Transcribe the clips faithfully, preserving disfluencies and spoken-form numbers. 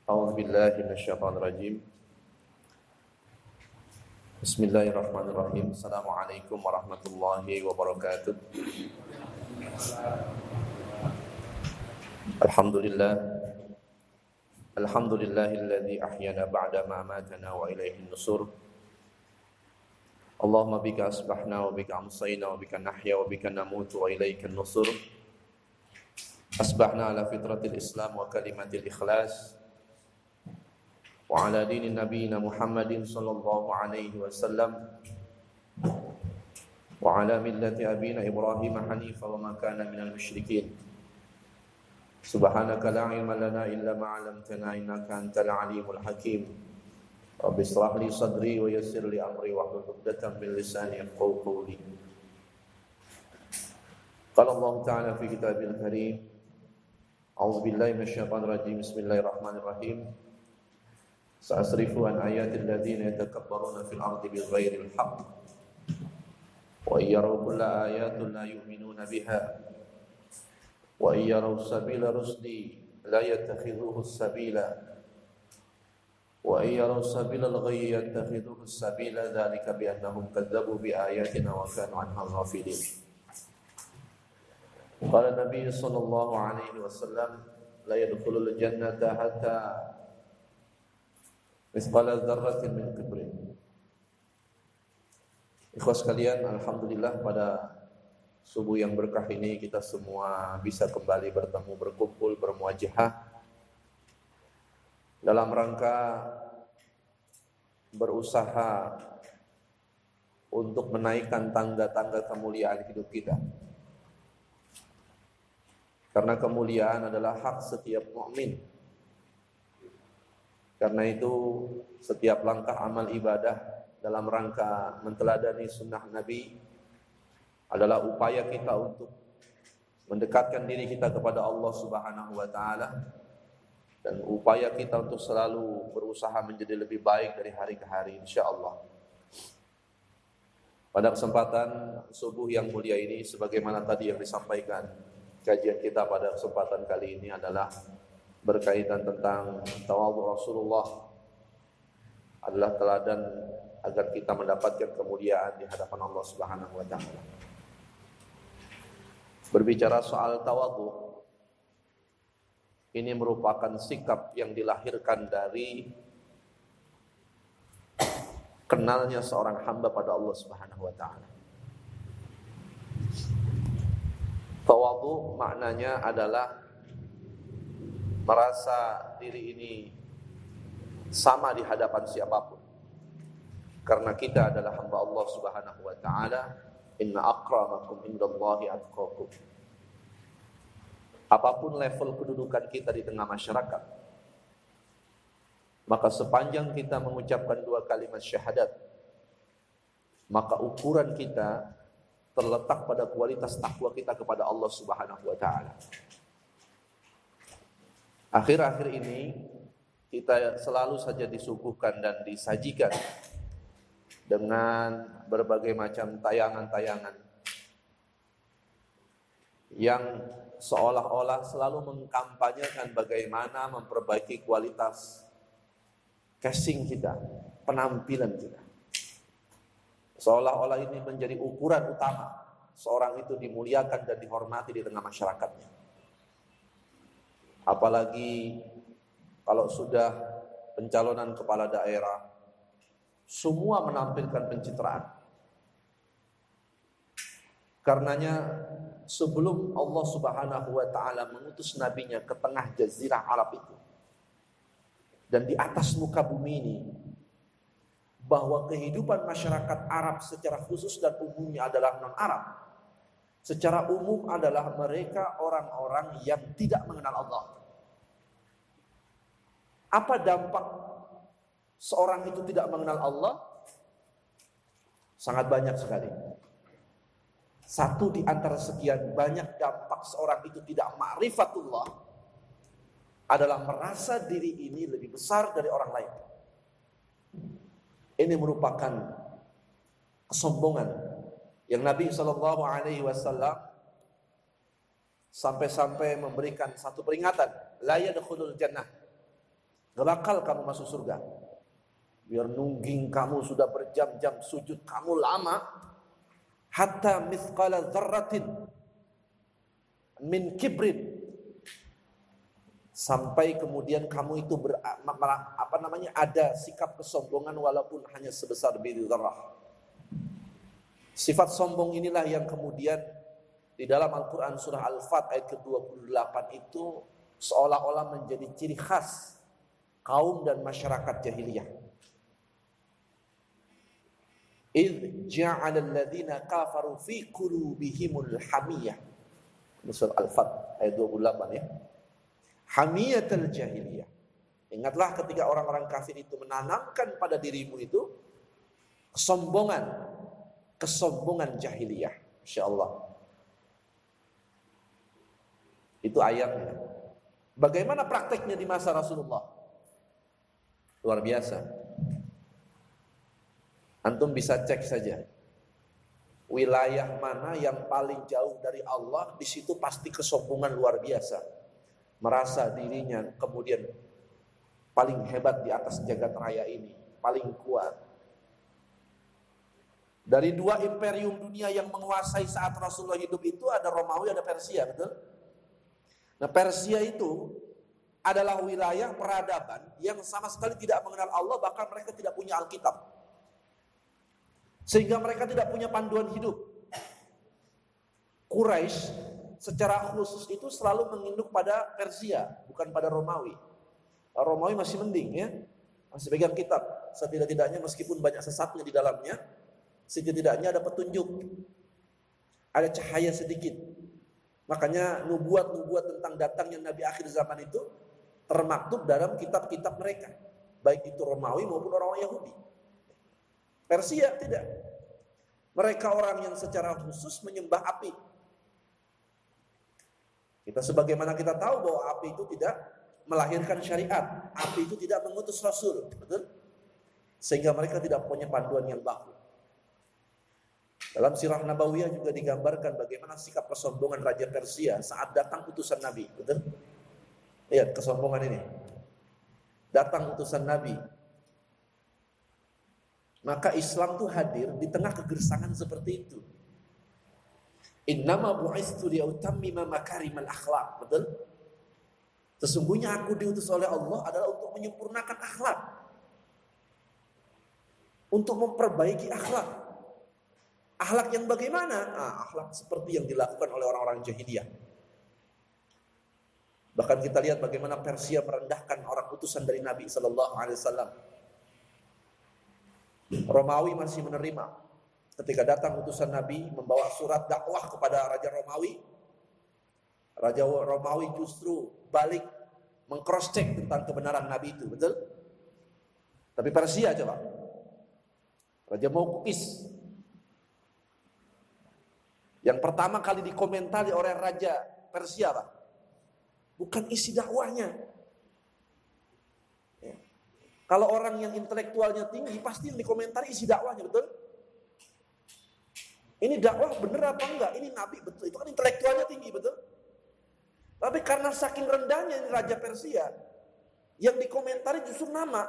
A'udzu billahi minasyaitonir rajim. Bismillahirrahmanirrahim. Assalamualaikum warahmatullahi wabarakatuh. Alhamdulillah. Alhamdulillahilladzi ahyana ba'da ma amatana wa ilaihin nusur. Allahumma bika asbahna wa bika amsayna wa bika nahya wa bika namutu wa ilaikan nusur. Asbahna ala fitratil Islam wa kalimatil ikhlas. Wa ala dini nabiyina Muhammadin sallallahu alaihi wasallam wa ala millati abina Ibrahim hanifa wa ma kana minal musyrikin. Subhanaka la ilma lana illa ma 'allamtana innaka antal alimul hakim. Rabbi shrah li sadri wa yassir li amri wahlul 'uqdatam min lisani yafqahu qawli. Qala Allah ta'ala fi kitabil karim. A'udzu billahi minasyaitonir rajim. Bismillahirrahmanirrahim. Sa'asrifu an ayatil ladzina yatakabbaruna fil ardi bighairil haqq wa yaraw kulla ayatin la yu'minuna biha wa yaraw sabila rusdi la yattakhidhuhu sabila wa yaraw sabila al-ghayyi yattakhidhuhu sabila dzalika bi annahum kadzdzabu bi ayatina wa kanu 'anha ghafilin. Qala Nabi sallallahu alaihi wasallam la yadkhulul jannata hatta misqala dzarratin min kibrin. Ikhwas sekalian, alhamdulillah pada subuh yang berkah ini kita semua bisa kembali bertemu, berkumpul, bermuajahah dalam rangka berusaha untuk menaikkan tangga-tangga kemuliaan hidup kita. Karena kemuliaan adalah hak setiap mukmin. Karena itu setiap langkah amal ibadah dalam rangka menteladani sunnah Nabi adalah upaya kita untuk mendekatkan diri kita kepada Allah Subhanahu wa taala dan upaya kita untuk selalu berusaha menjadi lebih baik dari hari ke hari insyaallah. Pada kesempatan subuh yang mulia ini, sebagaimana tadi yang disampaikan, kajian kita pada kesempatan kali ini adalah berkaitan tentang tawadhu Rasulullah, adalah teladan agar kita mendapatkan kemuliaan di hadapan Allah Subhanahu wa taala. Berbicara soal tawadhu, ini merupakan sikap yang dilahirkan dari kenalnya seorang hamba pada Allah Subhanahu wa taala. Tawadhu maknanya adalah merasa diri ini sama di hadapan siapapun. Karena kita adalah hamba Allah Subhanahu wa taala, inna akramakum indallahi atqakum. Apapun level kedudukan kita di tengah masyarakat, maka sepanjang kita mengucapkan dua kalimat syahadat, maka ukuran kita terletak pada kualitas takwa kita kepada Allah Subhanahu wa taala. Akhir-akhir ini kita selalu saja disuguhkan dan disajikan dengan berbagai macam tayangan-tayangan yang seolah-olah selalu mengkampanyekan bagaimana memperbaiki kualitas casing kita, penampilan kita. Seolah-olah ini menjadi ukuran utama seorang itu dimuliakan dan dihormati di tengah masyarakatnya. Apalagi kalau sudah pencalonan kepala daerah, semua menampilkan pencitraan. Karenanya sebelum Allah Subhanahu wa taala mengutus nabinya ke tengah jazirah Arab itu, dan di atas muka bumi ini, bahwa kehidupan masyarakat Arab secara khusus dan umumnya adalah non-Arab. Secara umum adalah mereka orang-orang yang tidak mengenal Allah. Apa dampak seorang itu tidak mengenal Allah? Sangat banyak sekali. Satu di antara sekian banyak dampak seorang itu tidak ma'rifatullah adalah merasa diri ini lebih besar dari orang lain. Ini merupakan kesombongan yang Nabi shallallahu alaihi wasallam sampai-sampai memberikan satu peringatan, la yadkhulul jannah Gak bakal kamu masuk surga. Biar nungging kamu sudah berjam-jam sujud kamu lama. Hatta mithqala dzarratin min kibrin. Sampai kemudian kamu itu ber, apa namanya ada sikap kesombongan walaupun hanya sebesar biji dzarrah. Sifat sombong inilah yang kemudian di dalam Al-Quran surah Al-Fat ayat ke dua puluh delapan itu seolah-olah menjadi ciri khas kaum dan masyarakat jahiliyah. Idh ja'ala alladhina kafaru fi qulubihimul hamiyah. Surah Al-Fat ayat dua puluh delapan ya. Hamiyatul jahiliyah. Ingatlah ketika orang-orang kafir itu menanamkan pada dirimu itu kesombongan, kesombongan jahiliyah. Insyaallah. Itu ayatnya. Bagaimana prakteknya di masa Rasulullah? Luar biasa. Antum bisa cek saja. Wilayah mana yang paling jauh dari Allah, di situ pasti kesombongan luar biasa. Merasa dirinya kemudian paling hebat di atas jagat raya ini, paling kuat. Dari dua imperium dunia yang menguasai saat Rasulullah hidup itu ada Romawi, ada Persia, betul? Nah, Persia itu adalah wilayah peradaban yang sama sekali tidak mengenal Allah, bahkan mereka tidak punya Alkitab. Sehingga mereka tidak punya panduan hidup. Quraisy secara khusus itu selalu menginduk pada Persia, bukan pada Romawi. Romawi masih mending ya, masih pegang kitab. Setidak-tidaknya meskipun banyak sesatnya di dalamnya, setidaknya ada petunjuk, ada cahaya sedikit. Makanya nubuat-nubuat tentang datangnya Nabi akhir zaman itu termaktub dalam kitab-kitab mereka, baik itu Romawi maupun orang Yahudi. Persia tidak. Mereka orang yang secara khusus menyembah api. Kita sebagaimana kita tahu bahwa api itu tidak melahirkan syariat, api itu tidak mengutus rasul, betul? Sehingga mereka tidak punya panduan yang baku. Dalam sirah Nabawiyah juga digambarkan bagaimana sikap kesombongan Raja Persia saat datang utusan Nabi, betul? Lihat kesombongan ini. Datang utusan Nabi. Maka Islam itu hadir di tengah kegersangan seperti itu. Innama bu'istu liutammima makarimal akhlak, betul? Sesungguhnya aku diutus oleh Allah adalah untuk menyempurnakan akhlak. Untuk memperbaiki akhlak. Akhlak yang bagaimana? Nah, akhlak seperti yang dilakukan oleh orang-orang jahiliyah. Bahkan kita lihat bagaimana Persia merendahkan orang utusan dari Nabi sallallahu alaihi wasallam. Romawi masih menerima. Ketika datang utusan Nabi membawa surat dakwah kepada Raja Romawi, Raja Romawi justru balik meng-cross check tentang kebenaran Nabi itu, betul? Tapi Persia coba, Raja Maukukis, yang pertama kali dikomentari oleh Raja Persia, Pak, bukan isi dakwahnya. Ya. Kalau orang yang intelektualnya tinggi, pasti yang dikomentari isi dakwahnya, betul? Ini dakwah bener apa enggak? Ini Nabi betul, itu kan intelektualnya tinggi, betul? Tapi karena saking rendahnya ini Raja Persia, yang dikomentari justru nama.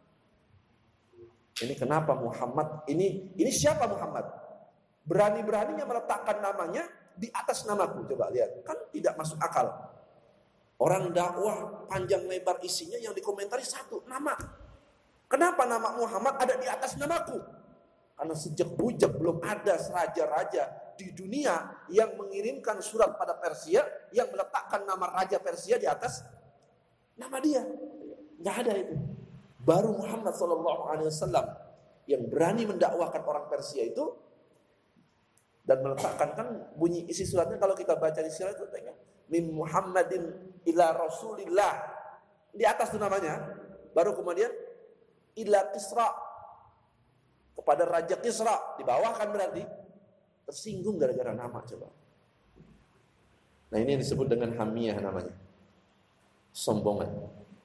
Ini kenapa Muhammad? Ini ini siapa Muhammad? Berani-beraninya meletakkan namanya di atas namaku. Coba lihat, kan tidak masuk akal. Orang dakwah panjang lebar isinya yang dikomentari satu nama. Kenapa nama Muhammad ada di atas namaku? Karena sejak bujak belum ada raja-raja di dunia yang mengirimkan surat pada Persia yang meletakkan nama Raja Persia di atas nama dia. Nggak ada itu. Baru Muhammad shallallahu alaihi wasallam yang berani mendakwahkan orang Persia itu dan meletakkan, kan bunyi isi suratnya kalau kita baca di surat itu tanya min Muhammadin ila Rasulillah, di atas itu namanya. Baru kemudian ila Kisra, kepada Raja Kisra, di bawah kan berarti tersinggung gara-gara nama, coba. Nah, ini yang disebut dengan hamiyah namanya. Sombongan.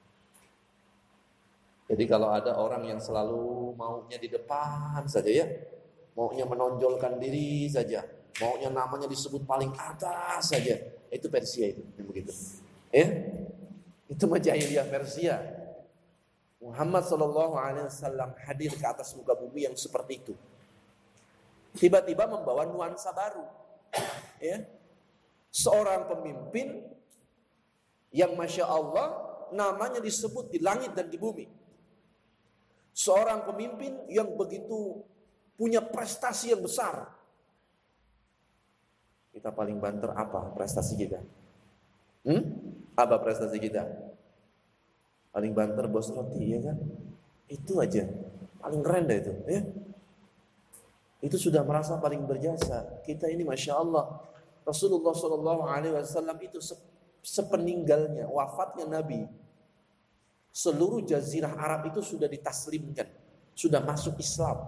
Jadi kalau ada orang yang selalu maunya di depan saja ya, maunya menonjolkan diri saja, maunya namanya disebut paling atas saja, itu Persia itu, begitu. Ya? Itu mah jahiliyah Persia. Muhammad sallallahu alaihi wasallam hadir ke atas muka bumi yang seperti itu. Tiba-tiba membawa nuansa baru. Ya. Seorang pemimpin yang Masya Allah namanya disebut di langit dan di bumi. Seorang pemimpin yang begitu punya prestasi yang besar. Kita paling banter apa prestasi kita? Hmm? Apa prestasi kita? Paling banter bos roti, ya kan? Itu aja. Paling keren dah itu, ya. Itu sudah merasa paling berjasa. Kita ini Masya Allah. Rasulullah shallallahu alaihi wasallam itu sepeninggalnya, wafatnya Nabi, seluruh jazirah Arab itu sudah ditaslimkan, sudah masuk Islam.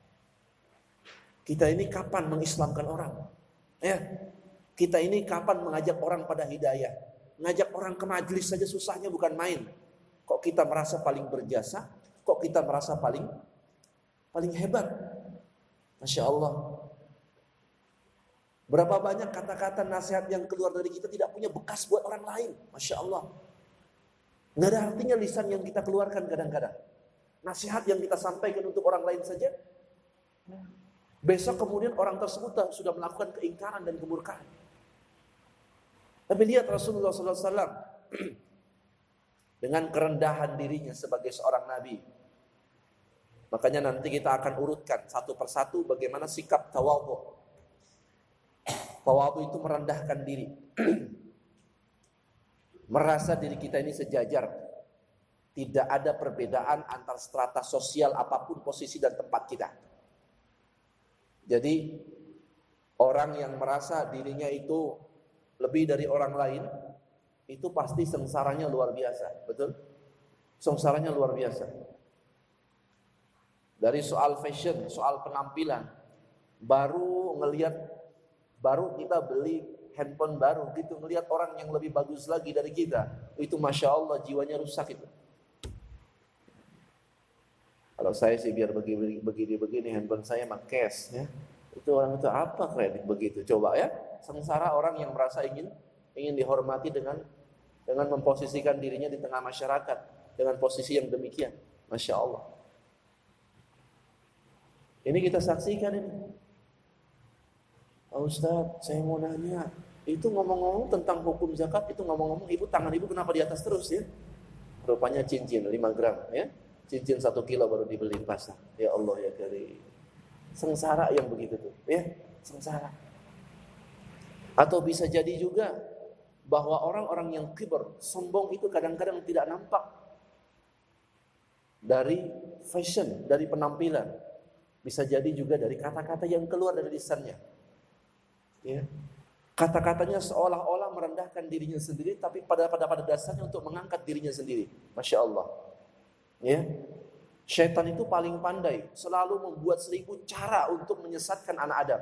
Kita ini kapan mengislamkan orang? Ya, kita ini kapan mengajak orang pada hidayah? Ngajak orang ke majelis saja susahnya bukan main. Kok kita merasa paling berjasa? Kok kita merasa paling paling hebat? Masya Allah. Berapa banyak kata-kata nasihat yang keluar dari kita tidak punya bekas buat orang lain. Masya Allah. Nggak ada artinya lisan yang kita keluarkan kadang-kadang. Nasihat yang kita sampaikan untuk orang lain saja. Besok kemudian orang tersebut sudah melakukan keingkaran dan kemurkaan. Tapi lihat Rasulullah shallallahu alaihi wasallam dengan kerendahan dirinya sebagai seorang nabi. Makanya nanti kita akan urutkan satu persatu bagaimana sikap tawadhu. Tawadhu itu merendahkan diri. Merasa diri kita ini sejajar. Tidak ada perbedaan antar strata sosial apapun posisi dan tempat kita. Jadi orang yang merasa dirinya itu lebih dari orang lain, itu pasti sengsaranya luar biasa, betul? Sengsaranya luar biasa. Dari soal fashion, soal penampilan, baru ngelihat, baru kita beli handphone baru, gitu ngelihat orang yang lebih bagus lagi dari kita, itu Masya Allah jiwanya rusak itu. Kalau saya sih biar begini-begini handphone saya mah cash, ya. Itu orang itu apa kredit begitu? Coba ya, sengsara orang yang merasa ingin ingin dihormati dengan dengan memposisikan dirinya di tengah masyarakat dengan posisi yang demikian. Masya Allah. Ini kita saksikan ini. Pak Ustadz, saya mau nanya, itu ngomong-ngomong tentang hukum zakat, itu ngomong-ngomong ibu, tangan ibu kenapa di atas terus ya? Rupanya cincin lima gram ya. Cincin satu kilo baru dibeli di pasar. Ya Allah ya Karim. Sengsara yang begitu tuh, ya, sengsara. Atau bisa jadi juga bahwa orang-orang yang kibar, sombong itu kadang-kadang tidak nampak dari fashion, dari penampilan. Bisa jadi juga dari kata-kata yang keluar dari lisannya. Ya. Kata-katanya seolah-olah merendahkan dirinya sendiri, tapi pada pada pada dasarnya untuk mengangkat dirinya sendiri. Masya Allah. Ya. Syaitan itu paling pandai, selalu membuat seribu cara untuk menyesatkan anak Adam.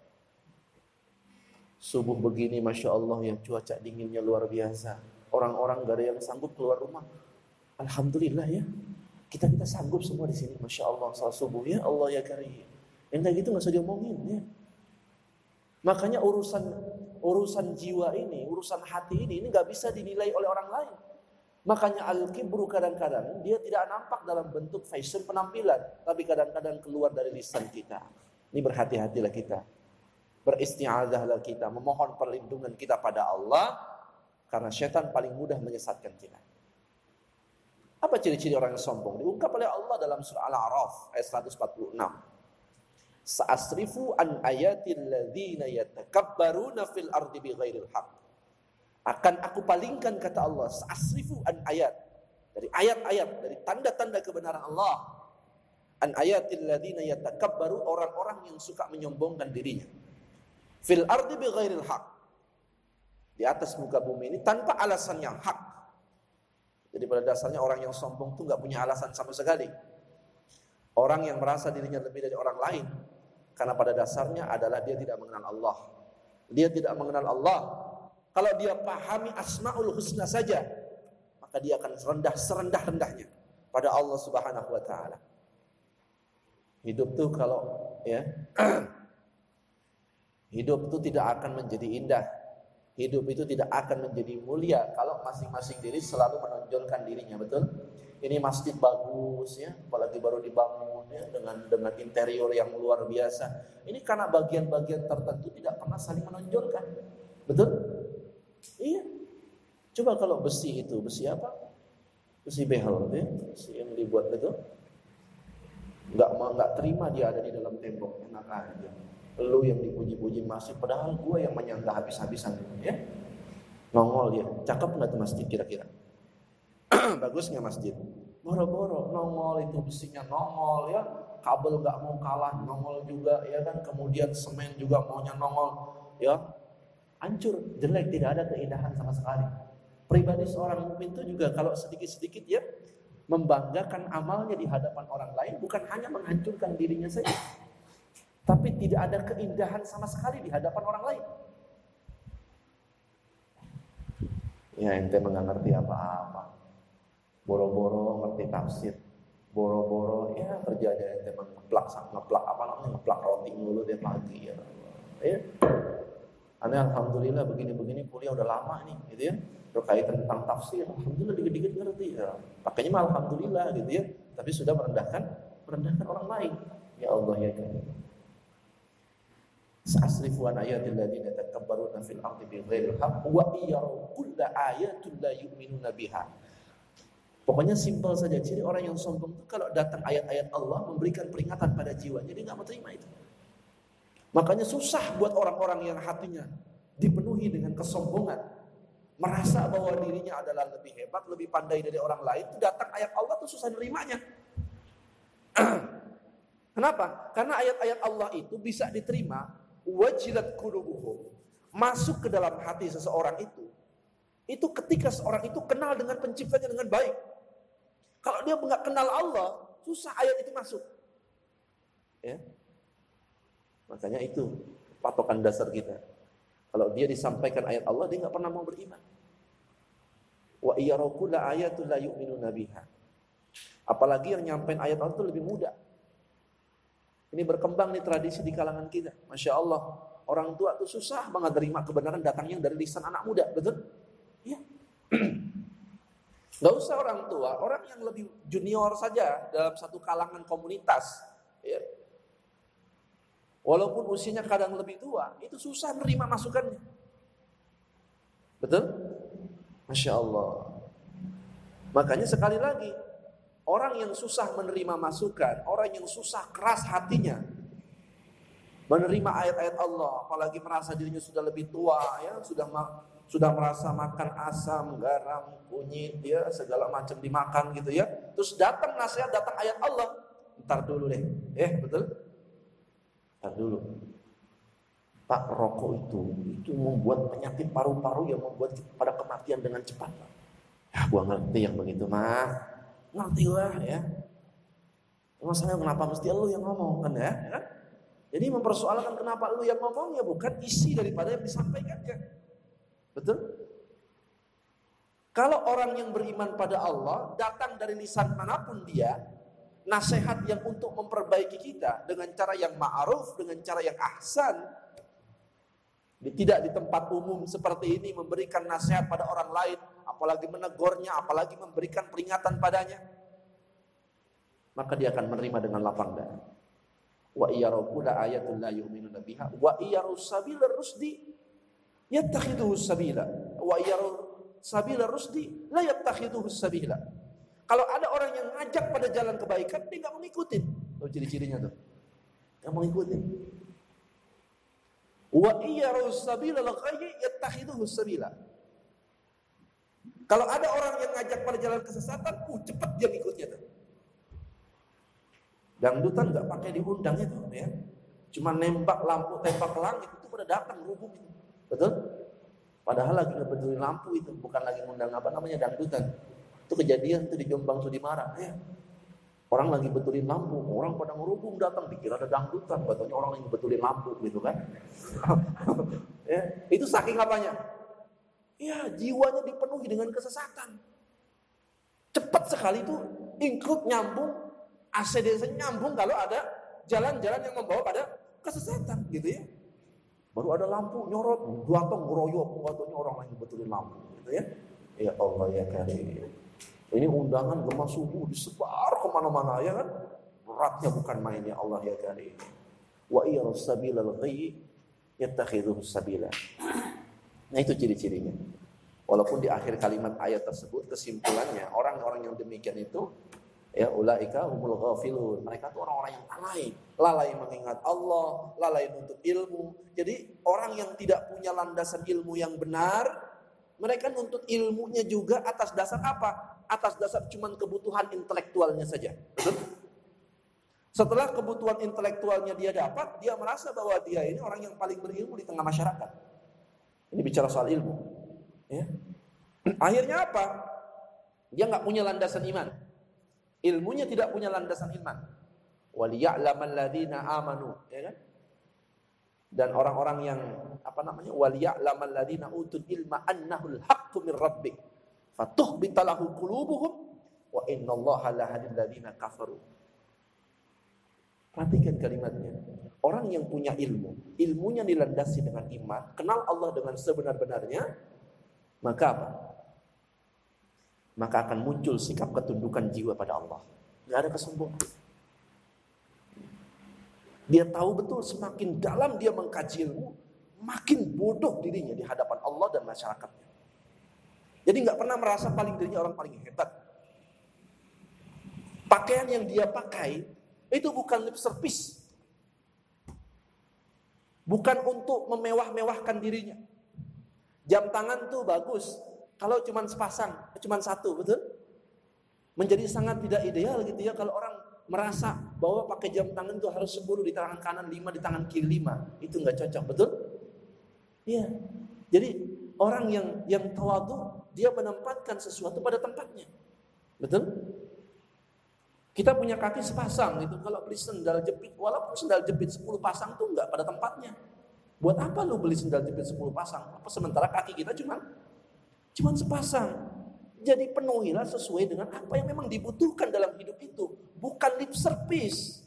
Subuh begini Masya Allah yang cuaca dinginnya luar biasa. Orang-orang gak ada yang sanggup keluar rumah. Alhamdulillah ya. Kita-kita sanggup semua di sini. Masya Allah salat subuh ya Allah ya Karim. Yang kayak gitu gak usah diomongin ya. Makanya urusan urusan jiwa ini, urusan hati ini, ini gak bisa dinilai oleh orang lain. Makanya al-kibru kadang-kadang dia tidak nampak dalam bentuk fashion penampilan, tapi kadang-kadang keluar dari lisan kita. Ini berhati-hatilah kita. Beristi'adzahlah kita, memohon perlindungan kita pada Allah, karena syaitan paling mudah menyesatkan kita. Apa ciri-ciri orang yang sombong? Diungkap oleh Allah dalam surah Al-A'raf ayat seratus empat puluh enam. Sa'asrifu an ayatil ladzina yatakabbaruna fil ardi bighairil haqq. Akan aku palingkan, kata Allah, sa'asrifu an ayat, dari ayat-ayat, dari tanda-tanda kebenaran Allah, an ayatil ladzina yatakabbaru, orang-orang yang suka menyombongkan dirinya, fil ardi bighairil haq, di atas muka bumi ini tanpa alasan yang hak. Jadi pada dasarnya orang yang sombong itu gak punya alasan sama sekali. Orang yang merasa dirinya lebih dari orang lain, karena pada dasarnya adalah dia tidak mengenal Allah. Dia tidak mengenal Allah. Kalau dia pahami Asmaul Husna saja, maka dia akan rendah serendah-rendahnya pada Allah Subhanahu wa taala. Hidup tuh kalau ya hidup itu tidak akan menjadi indah. Hidup itu tidak akan menjadi mulia kalau masing-masing diri selalu menonjolkan dirinya, betul? ini masjid bagus ya, apalagi baru dibangun ya, dengan dengan interior yang luar biasa. Ini karena bagian-bagian tertentu tidak pernah saling menonjolkan. Betul? Iya. Coba kalau besi itu, besi apa? Besi behel ya, besi yang dibuat itu. Enggak enggak terima dia ada di dalam tembok, enak aja. Lu yang dipuji-puji masjid, padahal gua yang menyangka habis-habisan ya. Nongol dia, cakep nggak tuh masjid kira-kira? Bagus nggak masjid? Boro-boro nongol itu besinya nongol ya, kabel nggak mau kalah nongol juga ya kan, kemudian semen juga maunya nongol ya, hancur, jelek, tidak ada keindahan sama sekali. Pribadi seorang mukmin itu juga kalau sedikit-sedikit ya membanggakan amalnya di hadapan orang lain, bukan hanya menghancurkan dirinya saja, tapi tidak ada keindahan sama sekali di hadapan orang lain. Ya ente nggak ngerti apa-apa, boro-boro ngerti tafsir, boro-boro ya kerjanya ente ngeplak ngeplak apa namanya ngeplak roti mulu dia pagi ya. Ya, aneh alhamdulillah begini-begini kuliah udah lama nih, gitu ya, berkaitan tentang tafsir, alhamdulillah dikit-dikit ngerti ya. Pakainya mah alhamdulillah gitu ya, tapi sudah merendahkan merendahkan orang lain. Ya Allah ya Karim. Sa'asrifu an ayatil ladzina yatakabbaruna fil ardi bighairil haqq wa iyyaru kulla ayatin la yu'minuna biha. Pokoknya simpel saja, ciri orang yang sombong itu kalau datang ayat-ayat Allah memberikan peringatan pada jiwanya, dia enggak mau terima itu. Makanya susah buat orang-orang yang hatinya dipenuhi dengan kesombongan, merasa bahwa dirinya adalah lebih hebat, lebih pandai dari orang lain, itu datang ayat Allah tuh susah nerimanya. Kenapa? Karena ayat-ayat Allah itu bisa diterima wajilat qulubuhum, masuk ke dalam hati seseorang itu. Itu ketika seorang itu kenal dengan penciptanya dengan baik. Kalau dia enggak kenal Allah, susah ayat itu masuk. Ya. Makanya itu patokan dasar kita. Kalau dia disampaikan ayat Allah, dia enggak pernah mau beriman. Wa iyyaru ayatul la yu'minuna biha. Apalagi yang nyampein ayat Allah itu lebih mudah. Ini berkembang nih tradisi di kalangan kita. Masya Allah, orang tua tuh susah banget terima kebenaran datangnya dari lisan anak muda, betul? Iya. Gak usah orang tua, orang yang lebih junior saja dalam satu kalangan komunitas, ya. Walaupun usianya kadang lebih tua, itu susah menerima masukannya. Betul? Masya Allah. Makanya sekali lagi, orang yang susah menerima masukan, orang yang susah keras hatinya menerima ayat-ayat Allah, apalagi merasa dirinya sudah lebih tua, ya sudah ma- sudah merasa makan asam, garam, kunyit, ya segala macam dimakan gitu ya. Terus datang nasihat, datang ayat Allah, ntar dulu deh, eh betul? Ntar dulu, Pak, rokok itu itu membuat penyakit paru-paru yang membuat pada kematian dengan cepat. Ya, gua ngerti yang begitu mah. Ngerti lah ya. Masalahnya kenapa mesti lu yang ngomong kan ya? Ya? Jadi mempersoalkan kenapa lu yang ngomong ya bukan isi daripada yang disampaikannya. Betul? Kalau orang yang beriman pada Allah datang dari lisan manapun dia, nasihat yang untuk memperbaiki kita dengan cara yang ma'ruf, dengan cara yang ahsan, tidak di tempat umum seperti ini memberikan nasihat pada orang lain, apalagi menegurnya, apalagi memberikan peringatan padanya, maka dia akan menerima dengan lapang dada. Wa iyyaru ayatul la yu'minuna biha wa iyyaru sabilar rusdi yattakhidhuhu sabila wa iyyaru sabilar rusdi la yattakhidhuhu sabila. Kalau ada orang yang ngajak pada jalan kebaikan, dia enggak mau ngikutin. Tuh ciri-cirinya tuh. Enggak mau ngikutin. Wa iyyaru sabilal ghayyi yattakhidhuhu sabila. Kalau ada orang yang ngajak pada jalan kesesatan, uh cepat dia ngikutnya tuh. Dangdutan nggak pakai diundang itu, ya. Cuma nembak lampu, tembak ke langit itu pada datang rubung itu, betul? Padahal lagi ngebetulin lampu itu, bukan lagi ngundang apa namanya dangdutan. Itu kejadian itu di Jombang Sudimara, ya. Orang lagi betulin lampu, orang pada ngerubung datang, dikira ada dangdutan, katanya orang lagi betulin lampu, gitu kan? Ya, itu saking apanya? Ya, jiwanya dipenuhi dengan kesesatan. Cepat sekali itu, include nyambung. A C D S nyambung kalau ada jalan-jalan yang membawa pada kesesatan gitu ya. Baru ada lampu nyorot, datang ngeroyok, katanya orang lagi betulin lampu gitu ya. Ya Allah ya Karim. Ini undangan gemah subuh disebar kemana-mana, ya kan? Beratnya bukan main, ya Allah ya kali ini. Wa iyarus sabilal ghayy yattakhidhuhu sabila. Nah itu ciri-cirinya. Walaupun di akhir kalimat ayat tersebut kesimpulannya orang-orang yang demikian itu ya ulaika humul ghafilun. Mereka itu orang-orang yang lalai, lalai mengingat Allah, lalai menuntut ilmu. Jadi orang yang tidak punya landasan ilmu yang benar, mereka nuntut ilmunya juga atas dasar apa? Atas dasar cuman kebutuhan intelektualnya saja. Betul? Setelah kebutuhan intelektualnya dia dapat, dia merasa bahwa dia ini orang yang paling berilmu di tengah masyarakat. Ini bicara soal ilmu. Ya. Akhirnya apa? Dia nggak punya landasan iman. Ilmunya tidak punya landasan iman. Waliya'lamal ladzina amanu, ya kan? Dan orang-orang yang apa namanya? Waliya'lamal ladzina utul ilma annahul haqqu mir rabbik. Fatuhbita lahu qulubuhum wa innallaha lahadil ladzina kafaru. Perhatikan kalimatnya. Orang yang punya ilmu, ilmunya dilandasi dengan iman, kenal Allah dengan sebenar-benarnya, maka apa? Maka akan muncul sikap ketundukan jiwa pada Allah. Gak ada kesombongan. Dia tahu betul semakin dalam dia mengkaji ilmu, makin bodoh dirinya di hadapan Allah dan masyarakatnya. Jadi gak pernah merasa paling dirinya orang paling hebat. Pakaian yang dia pakai itu bukan lip service. Bukan untuk memewah-mewahkan dirinya. Jam tangan tuh bagus. Kalau cuma sepasang, cuma satu, betul? Menjadi sangat tidak ideal gitu ya kalau orang merasa bahwa pakai jam tangan itu harus sepuluh di tangan kanan, lima di tangan kiri, lima. Itu nggak cocok, betul? Iya. Jadi orang yang yang tawadhu, dia menempatkan sesuatu pada tempatnya. Betul? Kita punya kaki sepasang gitu. Kalau beli sendal jepit, walaupun sendal jepit sepuluh pasang tuh nggak pada tempatnya. Buat apa lu beli sendal jepit sepuluh pasang? Apa sementara kaki kita cuma cuma sepasang. Jadi penuhilah sesuai dengan apa yang memang dibutuhkan dalam hidup itu, bukan lip service.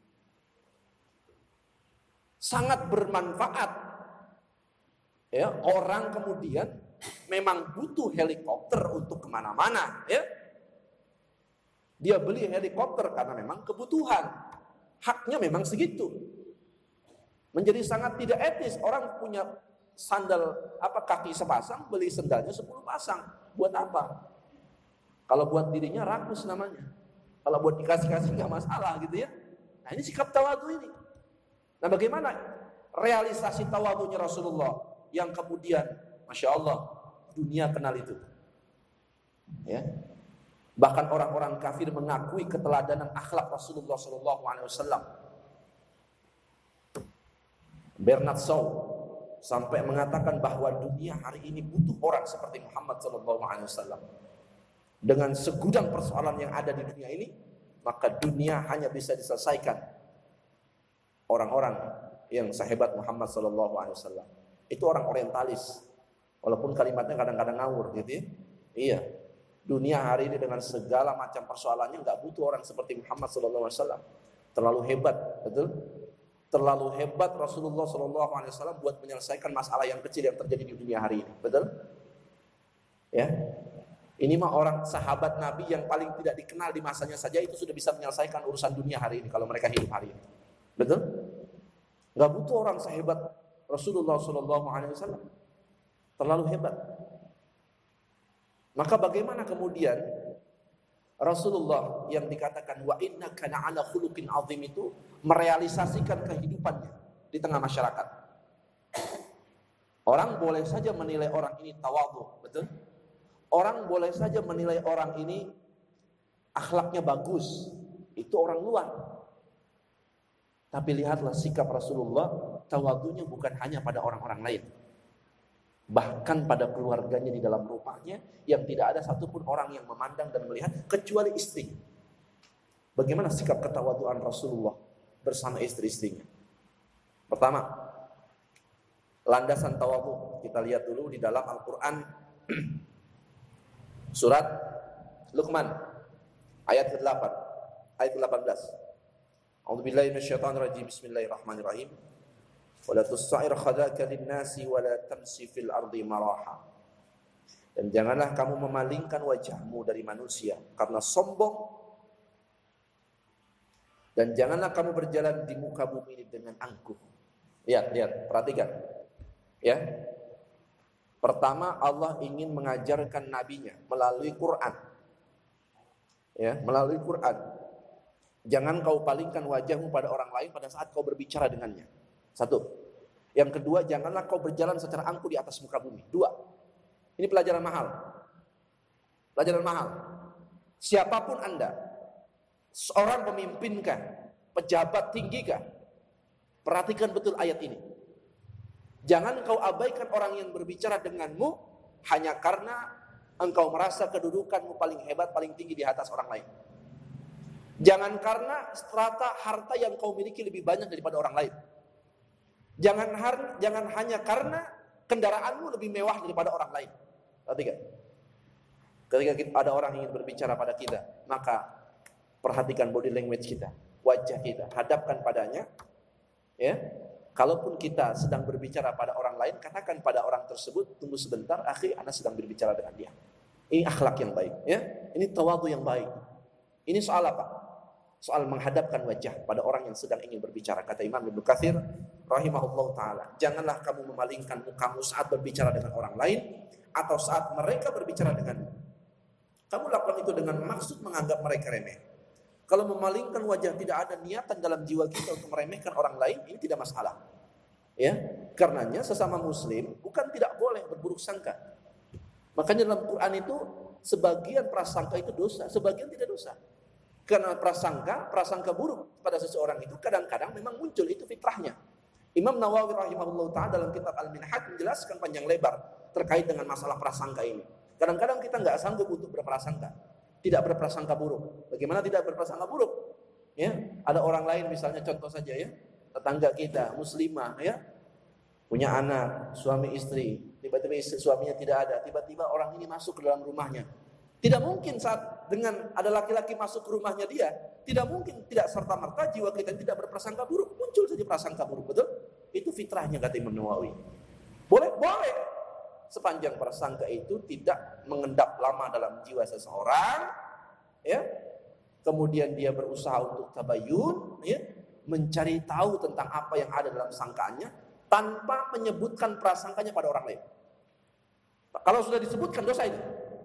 Sangat bermanfaat. Ya, orang kemudian memang butuh helikopter untuk kemana-mana, ya. Dia beli helikopter karena memang kebutuhan. Haknya memang segitu. Menjadi sangat tidak etis orang punya sandal apa kaki sepasang, beli sendalnya sepuluh pasang. Buat apa? Kalau buat dirinya rakus namanya. Kalau buat dikasih-kasih nggak masalah gitu ya. Nah ini sikap tawadhu ini. Nah bagaimana realisasi tawadhunya Rasulullah yang kemudian, masya Allah, dunia kenal itu. Ya. Bahkan orang-orang kafir mengakui keteladanan akhlak Rasulullah Shallallahu Alaihi Wasallam. Bernard Shaw sampai mengatakan bahwa dunia hari ini butuh orang seperti Muhammad Shallallahu Alaihi Wasallam. Dengan segudang persoalan yang ada di dunia ini, maka dunia hanya bisa diselesaikan orang-orang yang sehebat Muhammad Shallallahu Alaihi Wasallam. Itu orang orientalis, walaupun kalimatnya kadang-kadang ngawur, gitu ya. Iya. Dunia hari ini dengan segala macam persoalannya nggak butuh orang seperti Muhammad Shallallahu Alaihi Wasallam. Terlalu hebat, betul? Terlalu hebat Rasulullah Shallallahu Alaihi Wasallam buat menyelesaikan masalah yang kecil yang terjadi di dunia hari ini, betul? Ya, ini mah orang sahabat Nabi yang paling tidak dikenal di masanya saja itu sudah bisa menyelesaikan urusan dunia hari ini kalau mereka hidup hari ini, betul? Nggak butuh orang sehebat Rasulullah Shallallahu Alaihi Wasallam, terlalu hebat. Maka bagaimana kemudian Rasulullah yang dikatakan wa innaka la'ala khuluqin azim itu merealisasikan kehidupannya di tengah masyarakat. Orang boleh saja menilai orang ini tawadhu, betul? Orang boleh saja menilai orang ini akhlaknya bagus, itu orang luar. Tapi lihatlah sikap Rasulullah, tawadhunya bukan hanya pada orang-orang lain. Bahkan pada keluarganya di dalam rumahnya yang tidak ada satupun orang yang memandang dan melihat kecuali istri. Bagaimana sikap ketawaduan Rasulullah bersama istri-istrinya? Pertama, landasan tawadhu kita lihat dulu di dalam Al-Quran surat Luqman ayat kedelapan, ayat kedelapan belas. A'udzubillahi minasyaitonirrajim. Bismillahirrahmanirrahim. Wala tus'ir khadaka lin-nasi wala tamsi fil ardi maraha. Dan janganlah kamu memalingkan wajahmu dari manusia karena sombong. Dan janganlah kamu berjalan di muka bumi ini dengan angkuh. Lihat, lihat, perhatikan. Ya. Pertama, Allah ingin mengajarkan nabinya melalui Quran. Ya, melalui Quran. Jangan kau palingkan wajahmu pada orang lain pada saat kau berbicara dengannya. Satu. Yang kedua, janganlah kau berjalan secara angkuh di atas muka bumi. Dua. Ini pelajaran mahal. Pelajaran mahal. Siapapun Anda, seorang pemimpin kah, pejabat tinggi kah, perhatikan betul ayat ini. Jangan kau abaikan orang yang berbicara denganmu hanya karena engkau merasa kedudukanmu paling hebat, paling tinggi di atas orang lain. Jangan karena strata harta yang kau miliki lebih banyak daripada orang lain. Jangan jangan hanya karena kendaraanmu lebih mewah daripada orang lain. Perhatikan. Ketika ada orang yang ingin berbicara pada kita, maka perhatikan body language kita, wajah kita, hadapkan padanya. Ya, kalaupun kita sedang berbicara pada orang lain, katakan pada orang tersebut, tunggu sebentar, akhi, ana sedang berbicara dengan dia. Ini akhlak yang baik, ya. Ini tawadhu yang baik. Ini soal apa? Soal menghadapkan wajah pada orang yang sedang ingin berbicara. Kata Imam Ibnu Katsir rahimahullah taala, janganlah kamu memalingkan mukamu saat berbicara dengan orang lain atau saat mereka berbicara denganmu. Kamu lakukan itu dengan maksud menganggap mereka remeh. Kalau memalingkan wajah tidak ada niatan dalam jiwa kita untuk meremehkan orang lain, ini tidak masalah. Ya, karenanya sesama muslim bukan tidak boleh berburuk sangka. Makanya dalam Quran itu sebagian prasangka itu dosa, sebagian tidak dosa. Karena prasangka, prasangka buruk pada seseorang itu kadang-kadang memang muncul, itu fitrahnya. Imam Nawawi rahimahullah ta'ala dalam kitab Al-Minhaj menjelaskan panjang lebar terkait dengan masalah prasangka ini. Kadang-kadang kita nggak sanggup untuk berprasangka, tidak berprasangka buruk. Bagaimana tidak berprasangka buruk? Ya, ada orang lain misalnya, contoh saja ya, tetangga kita muslimah ya, punya anak, suami istri, tiba-tiba istri suaminya tidak ada, tiba-tiba orang ini masuk ke dalam rumahnya. Tidak mungkin saat dengan ada laki-laki masuk ke rumahnya dia, tidak mungkin tidak serta-merta jiwa kita tidak berprasangka buruk, muncul saja prasangka buruk, betul? Itu fitrahnya kata Imam Nawawi. Boleh, boleh. Sepanjang prasangka itu tidak mengendap lama dalam jiwa seseorang, ya. Kemudian dia berusaha untuk tabayun, ya, mencari tahu tentang apa yang ada dalam sangkaannya tanpa menyebutkan prasangkanya pada orang lain. Kalau sudah disebutkan dosa itu.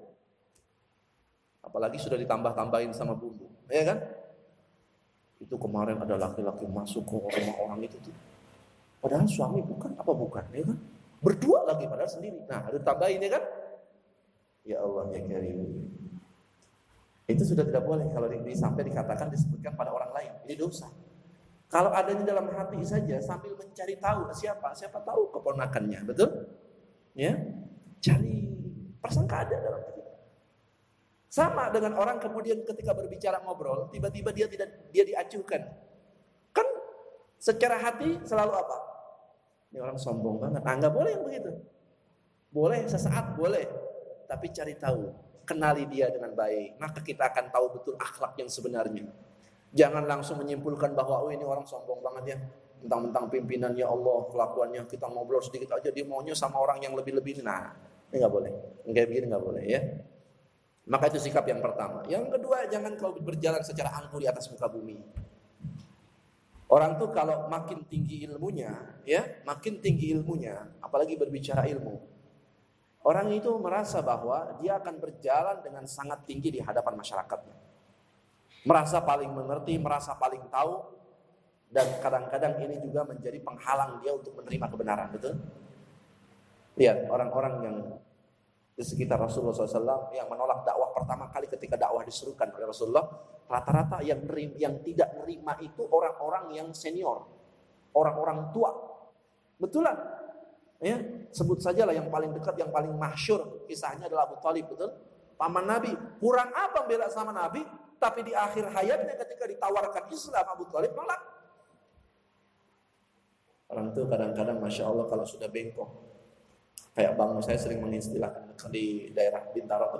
Apalagi sudah ditambah-tambahin sama bumbu, ya kan? Itu kemarin ada laki-laki masuk ke rumah orang itu tuh. Padahal suami bukan, apa bukan, ya kan? Berdua lagi padahal sendiri. Nah, ada tambahin ya kan? Ya Allah ya Karim. Itu sudah tidak boleh kalau di, sampai dikatakan disebutkan pada orang lain. Ini dosa. Kalau adanya dalam hati saja sambil mencari tahu siapa, siapa tahu keponakannya, betul? Ya, cari prasangka ada dalam hati. Sama dengan orang kemudian ketika berbicara ngobrol, tiba-tiba dia tidak dia diacuhkan. Kan secara hati selalu apa? Ini orang sombong banget. Ah, nggak boleh yang begitu. Boleh sesaat boleh, tapi cari tahu, kenali dia dengan baik, maka kita akan tahu betul akhlak yang sebenarnya. Jangan langsung menyimpulkan bahwa oh ini orang sombong banget ya, tentang-tentang pimpinan ya Allah, kelakuannya kita ngobrol sedikit aja dia maunya sama orang yang lebih-lebih. Nah, ini nggak boleh, nggak begini nggak boleh ya. Maka itu sikap yang pertama. Yang kedua, jangan kau berjalan secara angkuh di atas muka bumi. Orang tuh kalau makin tinggi ilmunya, ya, makin tinggi ilmunya, apalagi berbicara ilmu, orang itu merasa bahwa dia akan berjalan dengan sangat tinggi di hadapan masyarakatnya. Merasa paling mengerti, merasa paling tahu, dan kadang-kadang ini juga menjadi penghalang dia untuk menerima kebenaran, betul? Lihat orang-orang yang di sekitar Rasulullah shallallahu alaihi wasallam yang menolak dakwah pertama kali ketika dakwah diserukan oleh Rasulullah, rata-rata yang nerim, yang tidak nerima itu orang-orang yang senior, orang-orang tua. Betulan, ya, sebut sajalah yang paling dekat, yang paling masyhur kisahnya adalah Abu Thalib, betul? Paman Nabi, kurang apa bela sama Nabi, tapi di akhir hayatnya ketika ditawarkan Islam Abu Thalib nolak. Orang itu kadang-kadang masya Allah kalau sudah bengkok. Kayak bang saya sering mengistilahkan di daerah Bintaro tuh,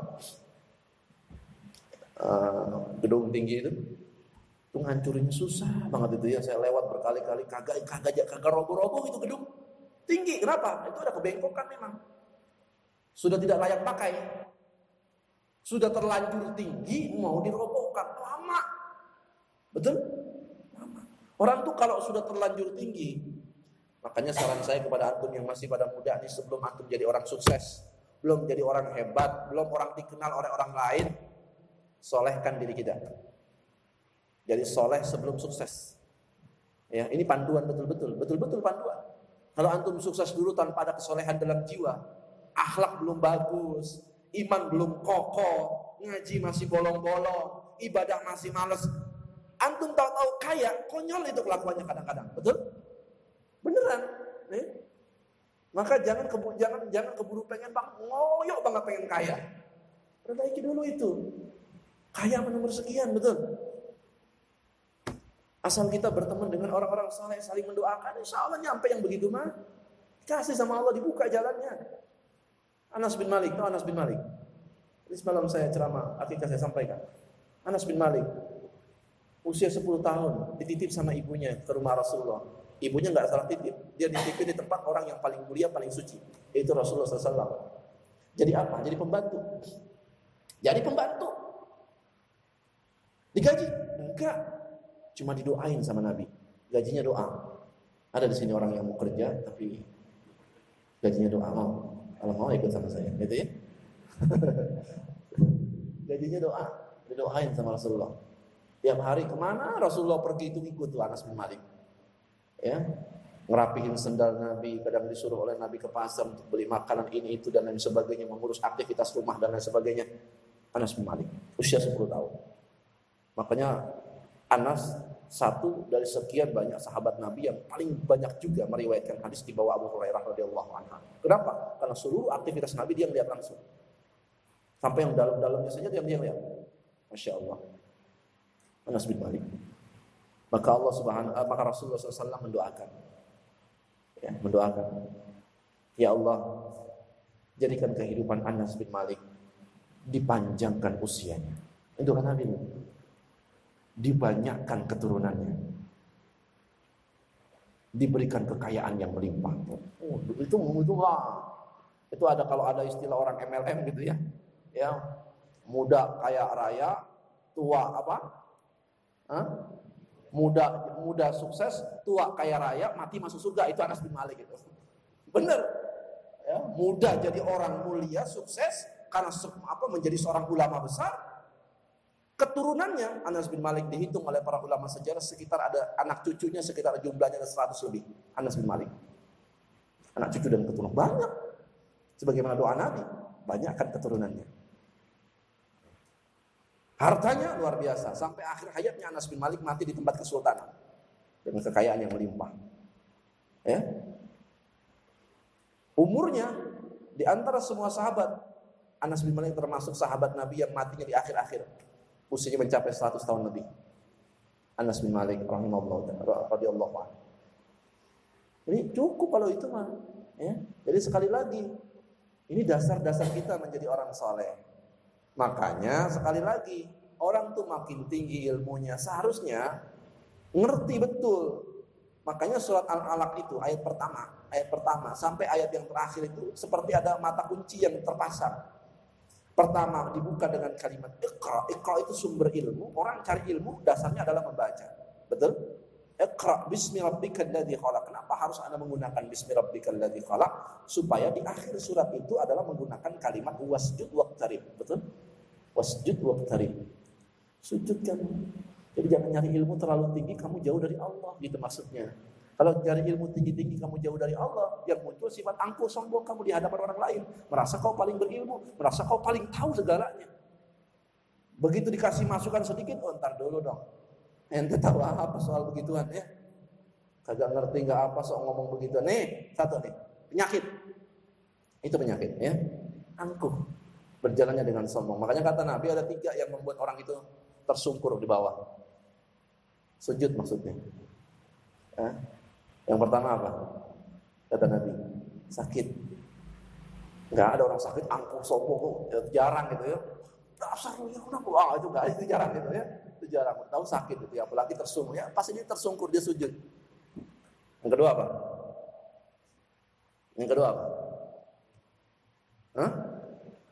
uh, gedung tinggi itu, itu ngancurin susah banget itu ya. Saya lewat berkali-kali kagak kagak kagak roboh-roboh itu gedung tinggi. Kenapa? Itu ada kebengkokan memang. sudah tidak layak pakai, sudah terlanjur tinggi, mau dirobohkan, lama. Betul? Lama. Orang tuh kalau sudah terlanjur tinggi, makanya saran saya kepada antum yang masih pada muda nih, sebelum antum jadi orang sukses, belum jadi orang hebat, belum orang dikenal oleh orang lain, solehkan diri kita. Jadi soleh sebelum sukses. Ya, ini panduan betul-betul, betul-betul panduan. Kalau antum sukses dulu tanpa ada kesolehan dalam jiwa, akhlak belum bagus, iman belum kokoh, ngaji masih bolong-bolong, ibadah masih males, antum tahu-tahu kaya, konyol itu kelakuannya kadang-kadang, betul? Beneran, nih. Maka jangan keburu, jangan jangan keburu pengen banget, ngoyok banget pengen kaya. Perbaiki dulu itu. Kaya nomor sekian, betul? Asal kita berteman dengan orang-orang saleh, saling mendoakan, insya Allah nyampe yang begitu mah. Kasih sama Allah, dibuka jalannya. Anas bin Malik, tahu Anas bin Malik? Ini semalam saya ceramah, akhirnya saya sampaikan. Anas bin Malik, usia sepuluh tahun, dititip sama ibunya ke rumah Rasulullah. Ibunya nggak salah titip, dia dititip di tempat orang yang paling mulia, paling suci, yaitu Rasulullah shallallahu alaihi wasallam. Jadi apa? Jadi pembantu. Jadi pembantu. Digaji? Enggak. Cuma didoain sama Nabi. Gajinya doa. Ada di sini orang yang mau kerja tapi gajinya doa. Mau, kalau mau ikut sama saya, gitu ya. Gajinya doa, didoain sama Rasulullah. Tiap hari kemana Rasulullah pergi itu ikut tuh Anas bin Malik. Ya, ngerapihin sendal Nabi, kadang disuruh oleh Nabi ke pasar untuk beli makanan ini itu dan lain sebagainya, mengurus aktivitas rumah dan lain sebagainya. Anas bin Malik, usia sepuluh tahun. Makanya Anas satu dari sekian banyak sahabat Nabi yang paling banyak juga meriwayatkan hadis di bawah Abu Hurairah radhiyallahu anhu. Kenapa? Karena seluruh aktivitas Nabi dia melihat langsung. Sampai yang dalam-dalamnya saja dia lihat. Masya Allah. Anas bin Malik. Maka Allah Subhanahu maka Rasulullah shallallahu alaihi wasallam mendoakan. Ya, mendoakan. Ya Allah, jadikan kehidupan Anas bin Malik dipanjangkan usianya. Itu kan Nabi. Dibanyakkan keturunannya, diberikan kekayaan yang melimpah. Oh, itu itu lah. Itu ada kalau ada istilah orang M L M gitu ya, ya muda kaya raya, tua apa? Hah? Muda muda sukses, tua kaya raya, mati masuk surga. Itu Anas bin Malik itu. Bener. Ya, muda jadi orang mulia, sukses karena apa? Menjadi seorang ulama besar. Keturunannya Anas bin Malik dihitung oleh para ulama sejarah sekitar ada anak cucunya sekitar jumlahnya ada seratus lebih. Anas bin Malik. Anak cucu dan keturunan banyak. Sebagaimana doa Nabi, banyakkan keturunannya. Hartanya luar biasa sampai akhir hayatnya Anas bin Malik mati di tempat kesultanan dengan kekayaan yang melimpah. Ya. Umurnya di antara semua sahabat Anas bin Malik termasuk sahabat Nabi yang matinya di akhir-akhir. Usianya mencapai seratus tahun lebih. Anas bin Malik rahimahullah radhiyallahu anhu. Ini cukup kalau itu mah, ya. Jadi sekali lagi, ini dasar-dasar kita menjadi orang saleh. Makanya sekali lagi, orang tuh makin tinggi ilmunya seharusnya ngerti betul. Makanya surat Al-Alaq itu ayat pertama, ayat pertama sampai ayat yang terakhir itu seperti ada mata kunci yang terpasang. Pertama dibuka dengan kalimat Iqra. Iqra itu sumber ilmu. Orang cari ilmu dasarnya adalah membaca. Betul? Iqra bismi rabbikal ladzi khalaq. Kenapa harus Anda menggunakan bismi rabbikal ladzi khalaq? Supaya di akhir surat itu adalah menggunakan kalimat wasjud waqtarib. Betul? Wasjud waqtarib. Sujud kamu. Jadi jangan nyari ilmu terlalu tinggi kamu jauh dari Allah, gitu maksudnya. Kalau cari ilmu tinggi-tinggi kamu jauh dari Allah, yang muncul sifat angkuh sombong kamu di hadapan orang lain, merasa kau paling berilmu, merasa kau paling tahu segalanya. Begitu dikasih masukan sedikit, oh ntar dulu dong. Ente tahu apa soal begituan ya? Kagak ngerti nggak apa soal ngomong begitu. Nih satu nih penyakit, itu penyakit ya, angkuh, berjalannya dengan sombong. Makanya kata Nabi ada tiga yang membuat orang itu tersungkur di bawah. Sujud maksudnya. Ya. Yang pertama apa? Kata Nabi, sakit. Enggak ada orang sakit angkuh sombong, jarang gitu ya. Dasar ya udah wah itu enggak itu jarang gitu ya. Itu jarang. Tahu sakit gitu ya, apalagi tersungkur ya, pasti dia tersungkur dia sujud. Yang kedua apa? Yang kedua apa? Hah?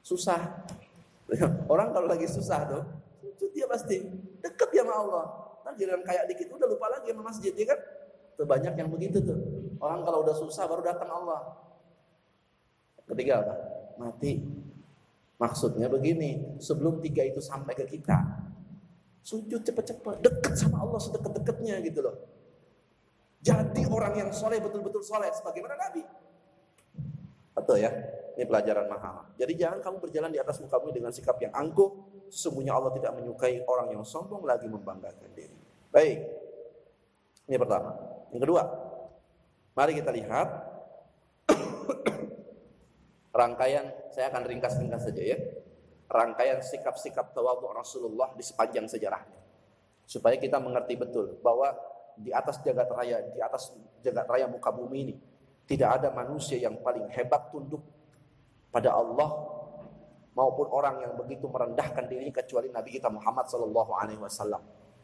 Susah. Orang kalau lagi susah tuh, sujud dia pasti dekat dia sama Allah. Nah, giliran kayak dikit udah lupa lagi sama masjid, ya kan? Tuh banyak yang begitu tuh. Orang kalau udah susah baru datang Allah. Ketiga apa? Mati. Maksudnya begini, sebelum tiga itu sampai ke kita, sujud cepat-cepat, dekat sama Allah sedekat-dekatnya gitu loh. Jadi orang yang soleh betul-betul soleh sebagaimana Nabi. Betul ya? Ini pelajaran mahal. Jadi jangan kamu berjalan di atas muka bumi dengan sikap yang angkuh. Sesungguhnya Allah tidak menyukai orang yang sombong lagi membanggakan diri. Baik. Ini pertama. Yang kedua, mari kita lihat rangkaian, saya akan ringkas-ringkas saja ya. Rangkaian sikap-sikap tawadhu Rasulullah di sepanjang sejarahnya. Supaya kita mengerti betul bahwa di atas jagat raya, di atas jagat raya muka bumi ini tidak ada manusia yang paling hebat tunduk pada Allah maupun orang yang begitu merendahkan dirinya kecuali Nabi kita Muhammad sallallahu alaihi wasallam.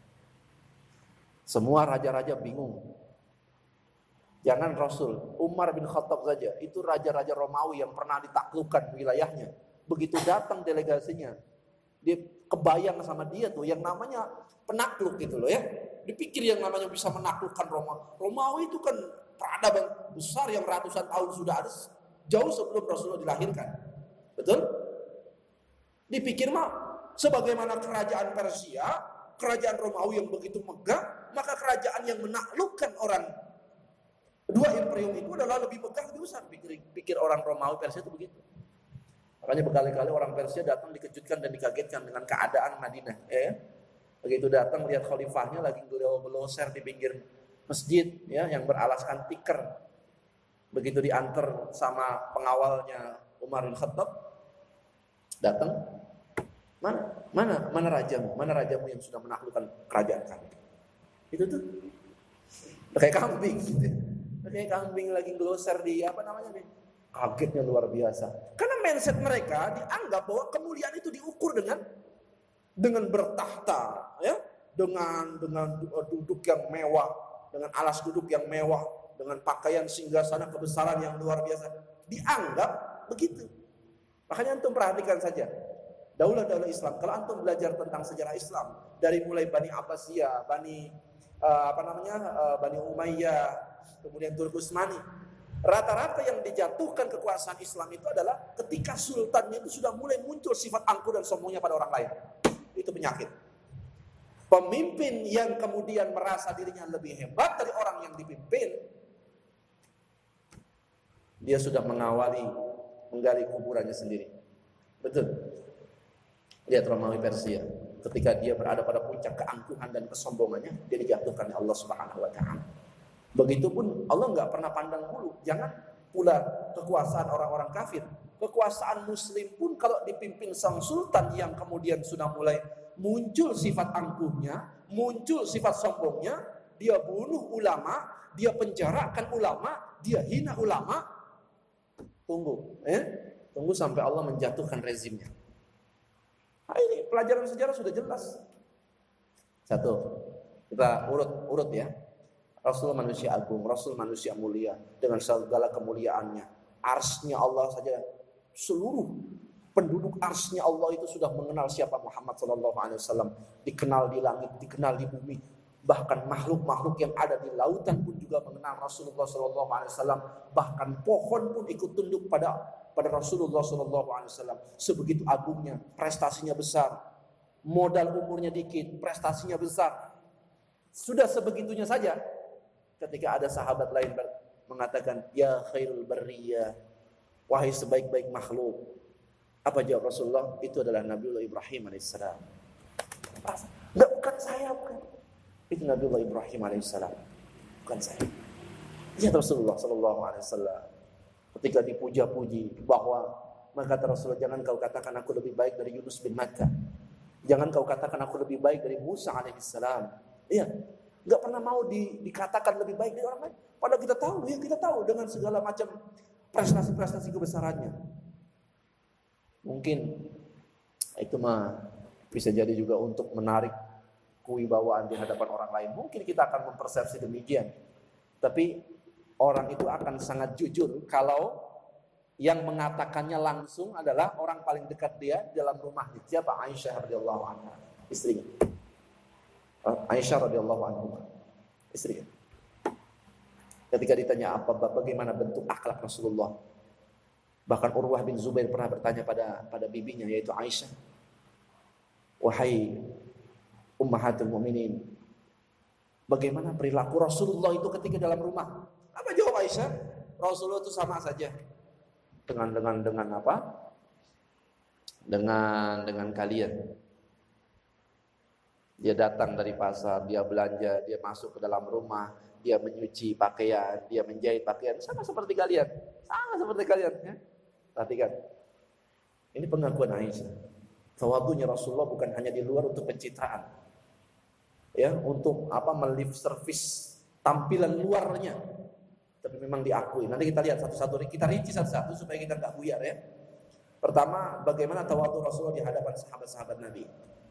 Semua raja-raja bingung. Jangan Rasul, Umar bin Khattab saja, itu raja-raja Romawi yang pernah ditaklukkan wilayahnya. Begitu datang delegasinya, dia kebayang sama dia tuh yang namanya penakluk gitu loh ya. Dipikir yang namanya bisa menaklukkan Roma. Romawi itu kan peradaban besar yang ratusan tahun sudah ada jauh sebelum Rasulullah dilahirkan. Betul? Dipikir mah sebagaimana kerajaan Persia, kerajaan Romawi yang begitu megah, maka kerajaan yang menaklukkan orang dua imperium itu adalah lebih megah, lebih besar. Pikir, pikir orang Romawi Persia itu begitu. Makanya berkali-kali orang Persia datang dikejutkan dan dikagetkan dengan keadaan Madinah. Ya. Begitu datang lihat khalifahnya lagi geloser di pinggir masjid, ya, yang beralaskan tikar. Begitu diantar sama pengawalnya Umar bin Khattab, datang, mana, mana, mana rajamu, mana rajamu yang sudah menaklukkan kerajaan kami? Itu tuh, kayak kambing, gitu. Kayak kambing lagi geloser di apa namanya nih? Kagetnya luar biasa. Karena mindset mereka dianggap bahwa kemuliaan itu diukur dengan dengan bertahta, ya, dengan dengan duduk yang mewah, dengan alas duduk yang mewah, dengan pakaian singgasana kebesaran yang luar biasa. Dianggap begitu. Makanya antum perhatikan saja. Daulah-daulah Islam, kalau antum belajar tentang sejarah Islam dari mulai Bani Abbasiyah, Bani uh, apa namanya? Uh, Bani Umayyah, kemudian Turkus Utsmani, rata-rata yang dijatuhkan kekuasaan Islam itu adalah ketika sultannya itu sudah mulai muncul sifat angkuh dan sombongnya pada orang lain. Itu penyakit. Pemimpin yang kemudian merasa dirinya lebih hebat dari orang yang dipimpin, dia sudah mengawali menggali kuburannya sendiri. Betul. Lihat Romawi Persia, ketika dia berada pada puncak keangkuhan dan kesombongannya, dia dijatuhkan oleh Allah Subhanahu wa taala. Begitupun Allah nggak pernah pandang bulu. Jangan pula kekuasaan orang-orang kafir. Kekuasaan muslim pun kalau dipimpin sang sultan yang kemudian sudah mulai muncul sifat angkuhnya, muncul sifat sombongnya, dia bunuh ulama, dia penjarakan ulama, dia hina ulama. Tunggu, eh? Tunggu sampai Allah menjatuhkan rezimnya. Nah, ini pelajaran sejarah sudah jelas. Satu, kita urut-urut ya. Rasul manusia agung, Rasul manusia mulia dengan segala kemuliaannya. Arsy-nya Allah saja, seluruh penduduk arsy-nya Allah itu sudah mengenal siapa Muhammad sallallahu alaihi wasallam, dikenal di langit, dikenal di bumi. Bahkan makhluk-makhluk yang ada di lautan pun juga mengenal Rasulullah sallallahu alaihi wasallam. Bahkan pohon pun ikut tunduk pada pada Rasulullah sallallahu alaihi wasallam. Sebegitu agungnya, prestasinya besar. Modal umurnya dikit, prestasinya besar. Sudah sebegitunya saja. Ketika ada sahabat lain mengatakan, ya khairul bariyah, wahai sebaik-baik makhluk. Apa jawab Rasulullah? Itu adalah Nabiullah Ibrahim alaihissalam. Enggak, bukan saya, bukan. Itu Nabiullah Ibrahim alaihissalam, bukan saya. Lihat Rasulullah sallallahu alaihi wasallam ketika dipuja-puji bahwa, maka kata Rasulullah, jangan kau katakan aku lebih baik dari Yunus bin Matta. Jangan kau katakan aku lebih baik dari Musa alaihissalam. Iya. Enggak pernah mau di, dikatakan lebih baik dari orang lain. Padahal kita tahu, ya kita tahu dengan segala macam prestasi-prestasi kebesarannya. Mungkin itu mah bisa jadi juga untuk menarik kewibawaan di hadapan orang lain. Mungkin kita akan mempersepsi demikian. Tapi orang itu akan sangat jujur kalau Yang mengatakannya langsung adalah orang paling dekat dia dalam rumahnya. Siapa? Aisyah radhiyallahu anha, istrinya. Aisyah radhiyallahu anha, istrinya. Ketika ditanya apa bagaimana bentuk akhlak Rasulullah, bahkan Urwah bin Zubair pernah bertanya pada pada bibinya yaitu Aisyah, wahai ummahatul mukminin, bagaimana perilaku Rasulullah itu ketika dalam rumah? Apa jawab Aisyah? Rasulullah itu sama saja dengan dengan dengan apa? Dengan dengan kalian. Dia datang dari pasar, dia belanja, dia masuk ke dalam rumah, dia menyuci pakaian, dia menjahit pakaian, sama seperti kalian, sama seperti kalian. Ya? Perhatikan, ini pengakuan Aisyah. Tawadhunya Rasulullah bukan hanya di luar untuk pencitraan, ya, untuk apa melip service tampilan luarnya, tapi memang diakui. Nanti kita lihat satu-satu, kita rinci satu-satu supaya kita nggak buyar ya. Pertama, bagaimana tawadhu Rasulullah di hadapan sahabat-sahabat Nabi.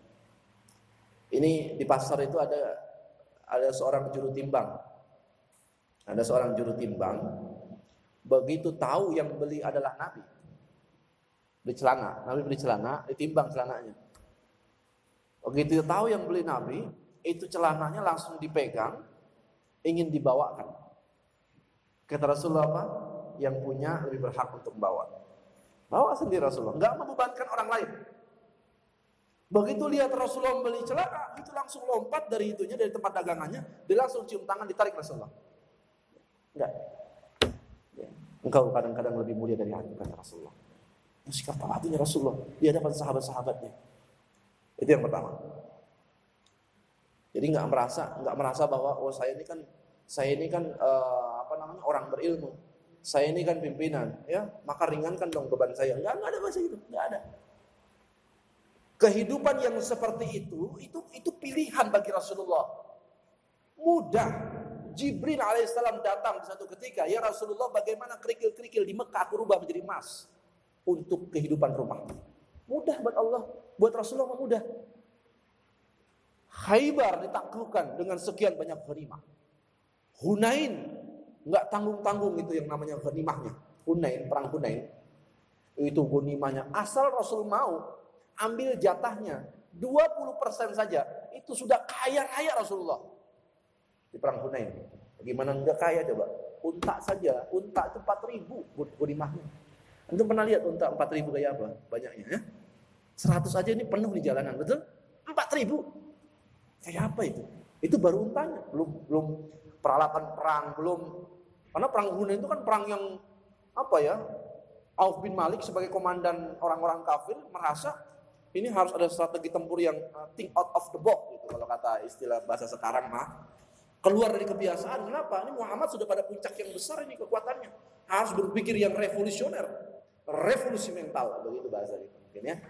Ini di pasar itu ada ada seorang juru timbang. Ada seorang juru timbang, begitu tahu yang beli adalah Nabi. Beli celana, Nabi beli celana, ditimbang celananya. Begitu tahu yang beli Nabi, itu celananya langsung dipegang, ingin dibawakan. Kata Rasulullah apa? Yang punya lebih berhak untuk membawa. Bawa sendiri Rasulullah, enggak membebankan orang lain. Begitu lihat Rasulullah membeli celana, itu langsung lompat dari itunya, dari tempat dagangannya, dia langsung cium tangan, ditarik Rasulullah. Enggak. Engkau kadang-kadang lebih mulia dari aku, kata Rasulullah. Sikap tawadhunya Rasulullah di hadapan sahabat-sahabatnya. Itu yang pertama. Jadi enggak merasa, enggak merasa bahwa oh saya ini kan saya ini kan uh, apa namanya orang berilmu. Saya ini kan pimpinan, ya, maka ringankan dong beban saya. Enggak, enggak ada bahasa itu, enggak ada. Kehidupan yang seperti itu, itu itu pilihan bagi Rasulullah. Mudah. Jibril alaihissalam datang di satu ketika, ya Rasulullah, bagaimana kerikil-kerikil di Mekah aku rubah menjadi emas untuk kehidupan rumah. Mudah buat Allah, buat Rasulullah mudah. Khaybar ditaklukkan dengan sekian banyak ghanimah. Hunain enggak tanggung-tanggung itu yang namanya ghanimahnya. Hunain, perang Hunain. Itu ghanimahnya asal Rasul mau ambil jatahnya dua puluh persen saja, itu sudah kaya-kaya Rasulullah. Di perang Hunain. Gimana enggak kaya coba? Unta saja, unta itu empat ribu ghanimahnya. Antum pernah lihat unta empat ribu kayak apa? Banyaknya ya. seratus aja ini penuh di jalanan, betul? empat ribu. Kayak apa itu? Itu baru untanya, belum belum peralatan perang, belum. Karena perang Hunain itu kan perang yang apa ya? Auf bin Malik sebagai komandan orang-orang kafir merasa ini harus ada strategi tempur yang uh, think out of the box gitu kalau kata istilah bahasa sekarang mah. Keluar dari kebiasaan. Kenapa? Ini Muhammad sudah pada puncak yang besar ini kekuatannya. Harus berpikir yang revolusioner. Revolusi mental, begitu bahasa itu mungkin ya.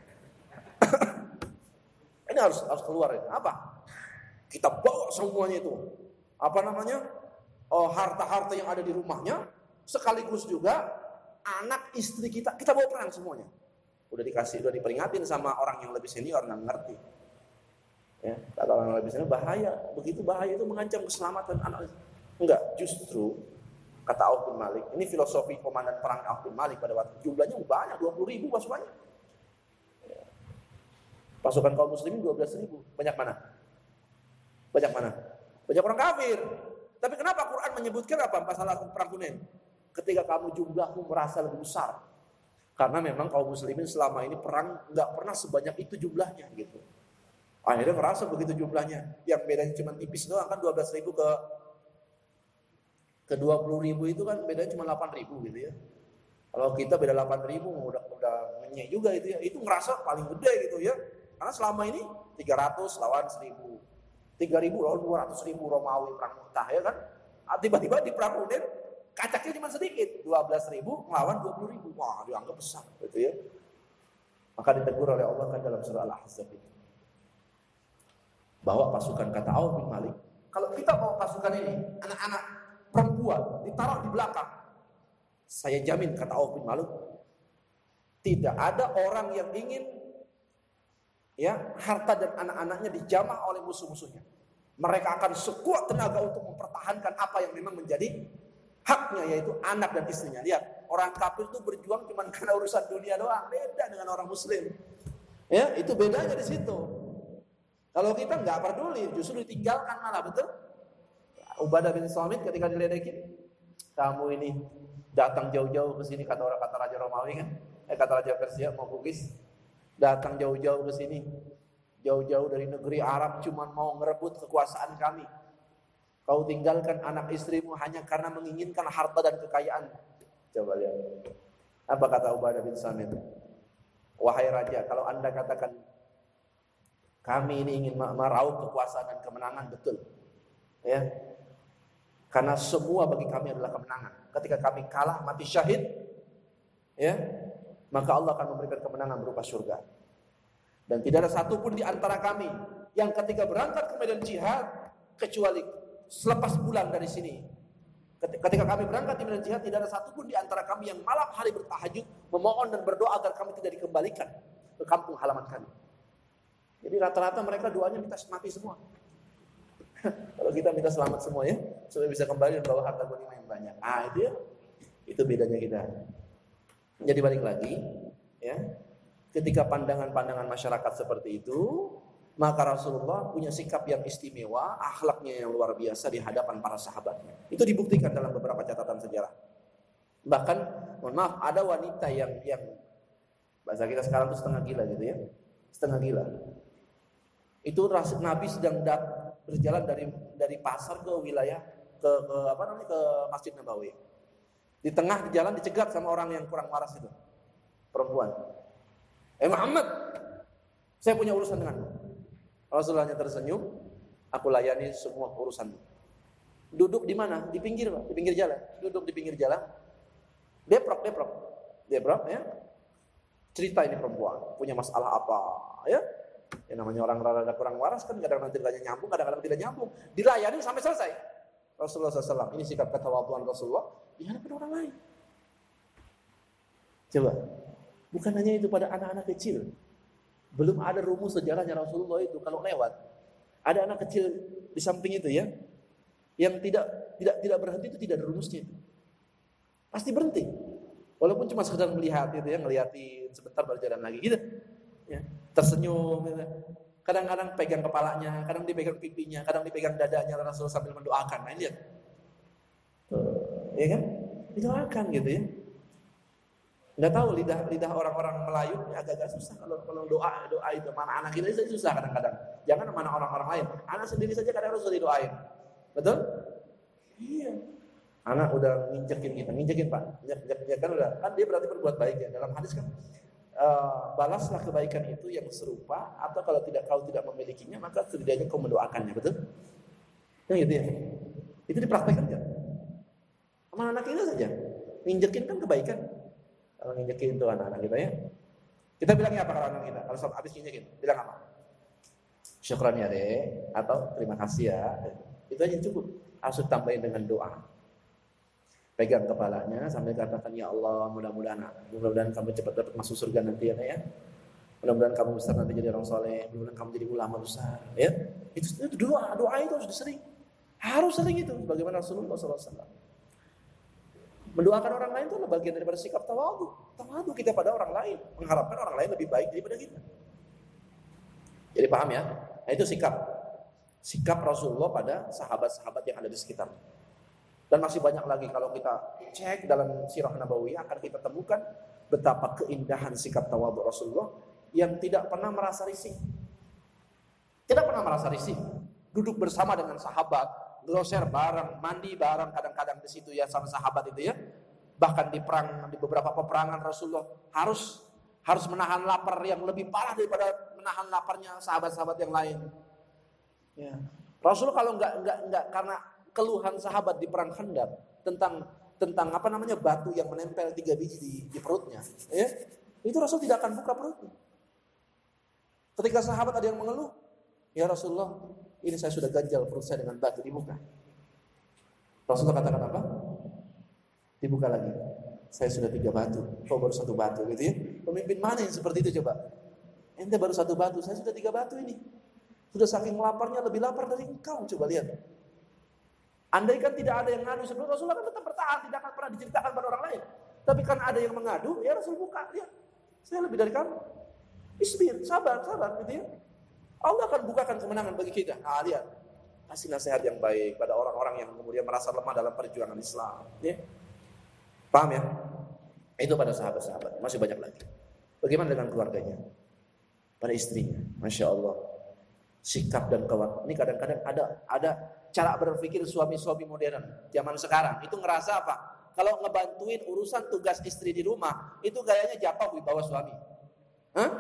Ini harus harus keluar ini. Apa? Kita bawa semuanya itu. Apa namanya? Oh, harta-harta yang ada di rumahnya, sekaligus juga anak istri kita, kita bawa perang semuanya. Udah dikasih, udah diperingatin sama orang yang lebih senior, nggak ngerti. Ya, kata orang yang lebih senior bahaya, begitu bahaya itu mengancam keselamatan anak. Enggak, justru kata Auf bin Malik, ini filosofi komandan perang Auf bin Malik pada waktu jumlahnya banyak, dua puluh ribu pasukannya. Ya. Pasukan kaum muslimin dua belas ribu, banyak mana? Banyak mana? Banyak orang kafir. Tapi kenapa Quran menyebutkan apa masalah perang Hunain? Ketika kamu jumlahmu merasa lebih besar. Karena memang kaum muslimin selama ini perang nggak pernah sebanyak itu jumlahnya gitu. Akhirnya merasa begitu jumlahnya. Yang bedanya cuma tipis doang kan dua belas ribu ke ke dua puluh ribu itu kan bedanya cuma delapan ribu gitu ya. Kalau kita beda delapan ribu udah udah ngenyek juga itu ya. Itu ngerasa paling gede gitu ya. Karena selama ini tiga ratus lawan seribu. tiga ribu lawan dua ratus ribu Romawi perang Mu'tah ya kan. Tiba-tiba di perang Hunain kacaknya cuma sedikit, dua belas ribu melawan dua puluh ribu. Wah, dianggap besar gitu ya. Maka ditegur oleh Allah kan dalam surah Al-Ahzab itu. Bawa pasukan, kata Auf bin Malik. Kalau kita bawa pasukan ini, anak-anak perempuan ditaruh di belakang. Saya jamin, kata Auf bin Malik, tidak ada orang yang ingin ya harta dan anak-anaknya dijamah oleh musuh-musuhnya. Mereka akan sekuat tenaga untuk mempertahankan apa yang memang menjadi haknya, yaitu anak dan istrinya. Lihat, Orang kafir itu berjuang cuma karena urusan dunia doang. Beda dengan orang muslim. Ya, itu bedanya di situ. Kalau kita nggak peduli, justru ditinggalkan malah, betul? Ubadah bin Samit ketika diledekin, kamu ini datang jauh-jauh ke sini, kata orang, kata Raja Romawi kan, eh kata Raja Persia mau Bugis, datang jauh-jauh ke sini, jauh-jauh dari negeri Arab cuma mau merebut kekuasaan kami. Kau tinggalkan anak istrimu hanya karena menginginkan harta dan kekayaan. Coba lihat. Apa kata Ubadah bin Samit? Wahai raja, kalau anda katakan kami ini ingin meraup kekuasaan dan kemenangan, betul. Ya. Karena semua bagi kami adalah kemenangan. Ketika kami kalah mati syahid, ya, maka Allah akan memberikan kemenangan berupa surga. Dan tidak ada satupun di antara kami yang ketika berangkat ke medan jihad kecuali selepas pulang dari sini. Ketika kami berangkat di medan jihad, tidak ada satupun di antara kami yang malam hari bertahajud memohon dan berdoa agar kami tidak dikembalikan ke kampung halaman kami. Jadi rata-rata mereka doanya minta mati semua. Kalau kita minta selamat semua ya, supaya bisa kembali dan bawa harta ghanimah yang banyak. Ah itu ya, itu bedanya kita. Jadi balik lagi, ya, ketika pandangan-pandangan masyarakat seperti itu, maka Rasulullah punya sikap yang istimewa, akhlaknya yang luar biasa di hadapan para sahabatnya. Itu dibuktikan dalam beberapa catatan sejarah. Bahkan, mohon maaf, ada wanita yang yang bahasa kita sekarang itu setengah gila gitu ya, setengah gila. Itu Nabi sedang dat, berjalan dari dari pasar ke wilayah ke, ke apa namanya ke Masjid Nabawi. Di tengah di jalan dicegat sama orang yang kurang waras itu, perempuan. Eh Muhammad, saya punya urusan denganmu. Rasulullahnya tersenyum, aku layani semua urusanmu. Duduk di mana? Di pinggir, Pak, di pinggir jalan. Duduk di pinggir jalan. Deprok, deprok, deprok ya. Cerita ini perempuan punya masalah apa, ya? Ya namanya orang rada kurang waras kan kadang-kadang ceritanya nyambung, kadang-kadang tidak nyambung. Dilayani sampai selesai. Rasulullah shallallahu alaihi wasallam, ini sikap ketawaduan Rasulullah di hadapan orang lain. Coba, bukan hanya itu pada anak-anak kecil. Belum ada rumus sejarahnya Rasulullah itu kalau lewat. Ada anak kecil di samping itu ya, yang tidak tidak tidak berhenti itu tidak ada rumusnya. Pasti berhenti. Walaupun cuma sekedar melihat itu ya, ngeliatin sebentar baru jalan lagi gitu. Ya, tersenyum gitu. Kadang-kadang pegang kepalanya, kadang dipegang pipinya, kadang dipegang dadanya Rasul sambil mendoakan. Nah, lihat. Ya kan? Didoakan gitu ya. Enggak tahu lidah lidah orang-orang Melayu agak-agak susah kalau kalau doa doa itu mana anak kita itu susah kadang-kadang. Jangan mana orang-orang lain. Anak sendiri saja kadang harus didoain. Betul? Iya. Anak udah nginjekin kita, nginjekin Pak. Nginjek kan udah. Kan dia berarti berbuat baik ya. Dalam hadis kan Uh, balaslah kebaikan itu yang serupa, atau kalau tidak kau tidak memilikinya maka setidaknya kau mendoakannya, betul? Yang gitu ya. Itu dipraktekkan kan? Sama anak kita saja. Nginjekin kan kebaikan. Kalau nginjekin itu anak-anak kita ya. Kita bilangnya apa kalau anak kita? Kalau habis nginjekin, bilang apa? Syukran ya deh, atau terima kasih ya. Itu aja cukup. Harus tambahin dengan doa. Pegang kepalanya sambil katakan, ya Allah, mudah-mudahan mudah-mudahan kamu cepat dapat masuk surga nanti ya, ya. Mudah-mudahan kamu besar nanti jadi orang soleh, mudah-mudahan kamu jadi ulama besar, ya. Itu, itu doa, doa itu harus sering, harus sering itu. Bagaimana Rasulullah shallallahu alaihi wasallam mendoakan orang lain itu adalah bagian daripada sikap tawadu, tawadu kita pada orang lain, mengharapkan orang lain lebih baik daripada kita. Jadi paham ya? Nah, itu sikap, sikap Rasulullah pada sahabat-sahabat yang ada di sekitar. Dan masih banyak lagi kalau kita cek dalam sirah nabawiyah akan kita temukan betapa keindahan sikap tawadhu Rasulullah yang tidak pernah merasa risih. Tidak pernah merasa risih. Duduk bersama dengan sahabat, groser bareng, mandi bareng kadang-kadang di situ ya sama sahabat itu ya. Bahkan di perang, di beberapa peperangan Rasulullah harus harus menahan lapar yang lebih parah daripada menahan laparnya sahabat-sahabat yang lain. Ya. Rasul kalau enggak enggak enggak karena keluhan sahabat di perang Khandaq tentang tentang apa namanya batu yang menempel tiga biji di, di perutnya, ya, itu Rasul tidak akan buka perutnya. Ketika sahabat ada yang mengeluh, ya Rasulullah, ini saya sudah ganjal perut saya dengan batu, dibuka. Rasulullah katakan apa? Dibuka lagi. Saya sudah tiga batu, kau baru satu batu, gitu ya. Pemimpin mana yang seperti itu coba? Ente baru satu batu, saya sudah tiga batu ini. Sudah saking laparnya, lebih lapar dari engkau, coba lihat. Andai kan tidak ada yang ngadu sebelum Rasulullah kan tetap bertahan, tidak akan pernah diceritakan pada orang lain. Tapi kan ada yang mengadu, ya Rasul buka, lihat. Saya lebih dari kamu. Isbir, sabar, sabar gitu ya. Allah akan bukakan kemenangan bagi kita. Nah, lihat. Kasih nasihat yang baik pada orang-orang yang kemudian merasa lemah dalam perjuangan Islam. Ya. Paham ya? Itu pada sahabat-sahabat. Masih banyak lagi. Bagaimana dengan keluarganya? Pada istrinya. Masya Allah. Sikap dan kawan. Ini kadang-kadang ada ada cara berpikir suami-suami modern. Zaman sekarang. Itu ngerasa apa? Kalau ngebantuin urusan tugas istri di rumah. Itu gayanya jatuh di bawah suami. Hah?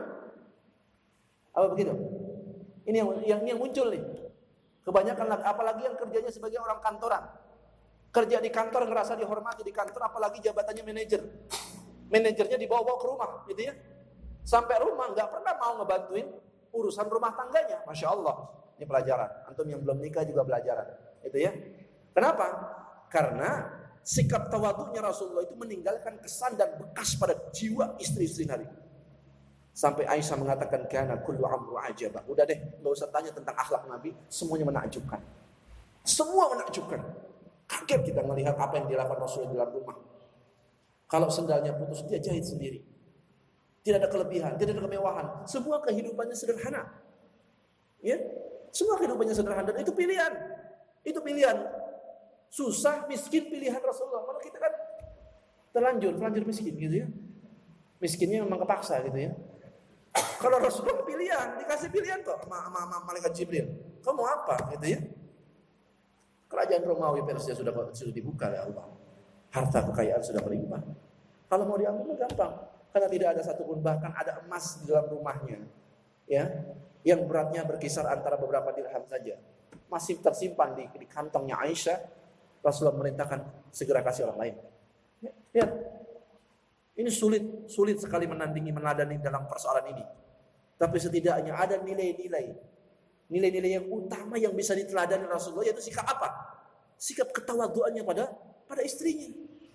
Apa begitu? Ini yang, yang, yang muncul nih. Kebanyakan apalagi yang kerjanya sebagai orang kantoran. Kerja di kantor ngerasa dihormati di kantor, apalagi jabatannya manajer. Manajernya dibawa-bawa ke rumah, gitu ya. Sampai rumah nggak pernah mau ngebantuin urusan rumah tangganya. Masya Allah. Ini pelajaran. Antum yang belum nikah juga pelajaran. Itu ya. Kenapa? Karena sikap tawadhu'nya Rasulullah itu meninggalkan kesan dan bekas pada jiwa istri-istri Nabi. Sampai Aisyah mengatakan kana kullu amru ajaba. Udah deh, enggak usah tanya tentang akhlak Nabi, semuanya menakjubkan. Semua menakjubkan. Kaget kita melihat apa yang dilakukan Rasulullah di dalam rumah. Kalau sendalnya putus, dia jahit sendiri. Tidak ada kelebihan, tidak ada kemewahan. Semua kehidupannya sederhana. Ya? Semua kehidupannya sederhana dan itu pilihan. Itu pilihan. Susah, miskin pilihan Rasulullah. Kalau kita kan terlanjur, terlanjur miskin gitu ya. Miskinnya memang kepaksa gitu ya. Kalau Rasulullah pilihan, dikasih pilihan kok sama, sama, sama malaikat Jibril. Kamu mau apa gitu ya? Kerajaan Romawi Persia sudah sudah dibuka oleh Allah. Harta kekayaan sudah melimpah. Kalau mau diambil gampang. Karena tidak ada satupun, bahkan ada emas di dalam rumahnya. Ya, yang beratnya berkisar antara beberapa dirham saja. Masih tersimpan di, di kantongnya Aisyah. Rasulullah merintahkan segera kasih orang lain. Ya, lihat. Ini sulit, sulit sekali menandingi, meneladani dalam persoalan ini. Tapi setidaknya ada nilai-nilai. Nilai-nilai yang utama yang bisa diteladani Rasulullah, yaitu sikap apa? Sikap ketawaduannya pada pada istrinya.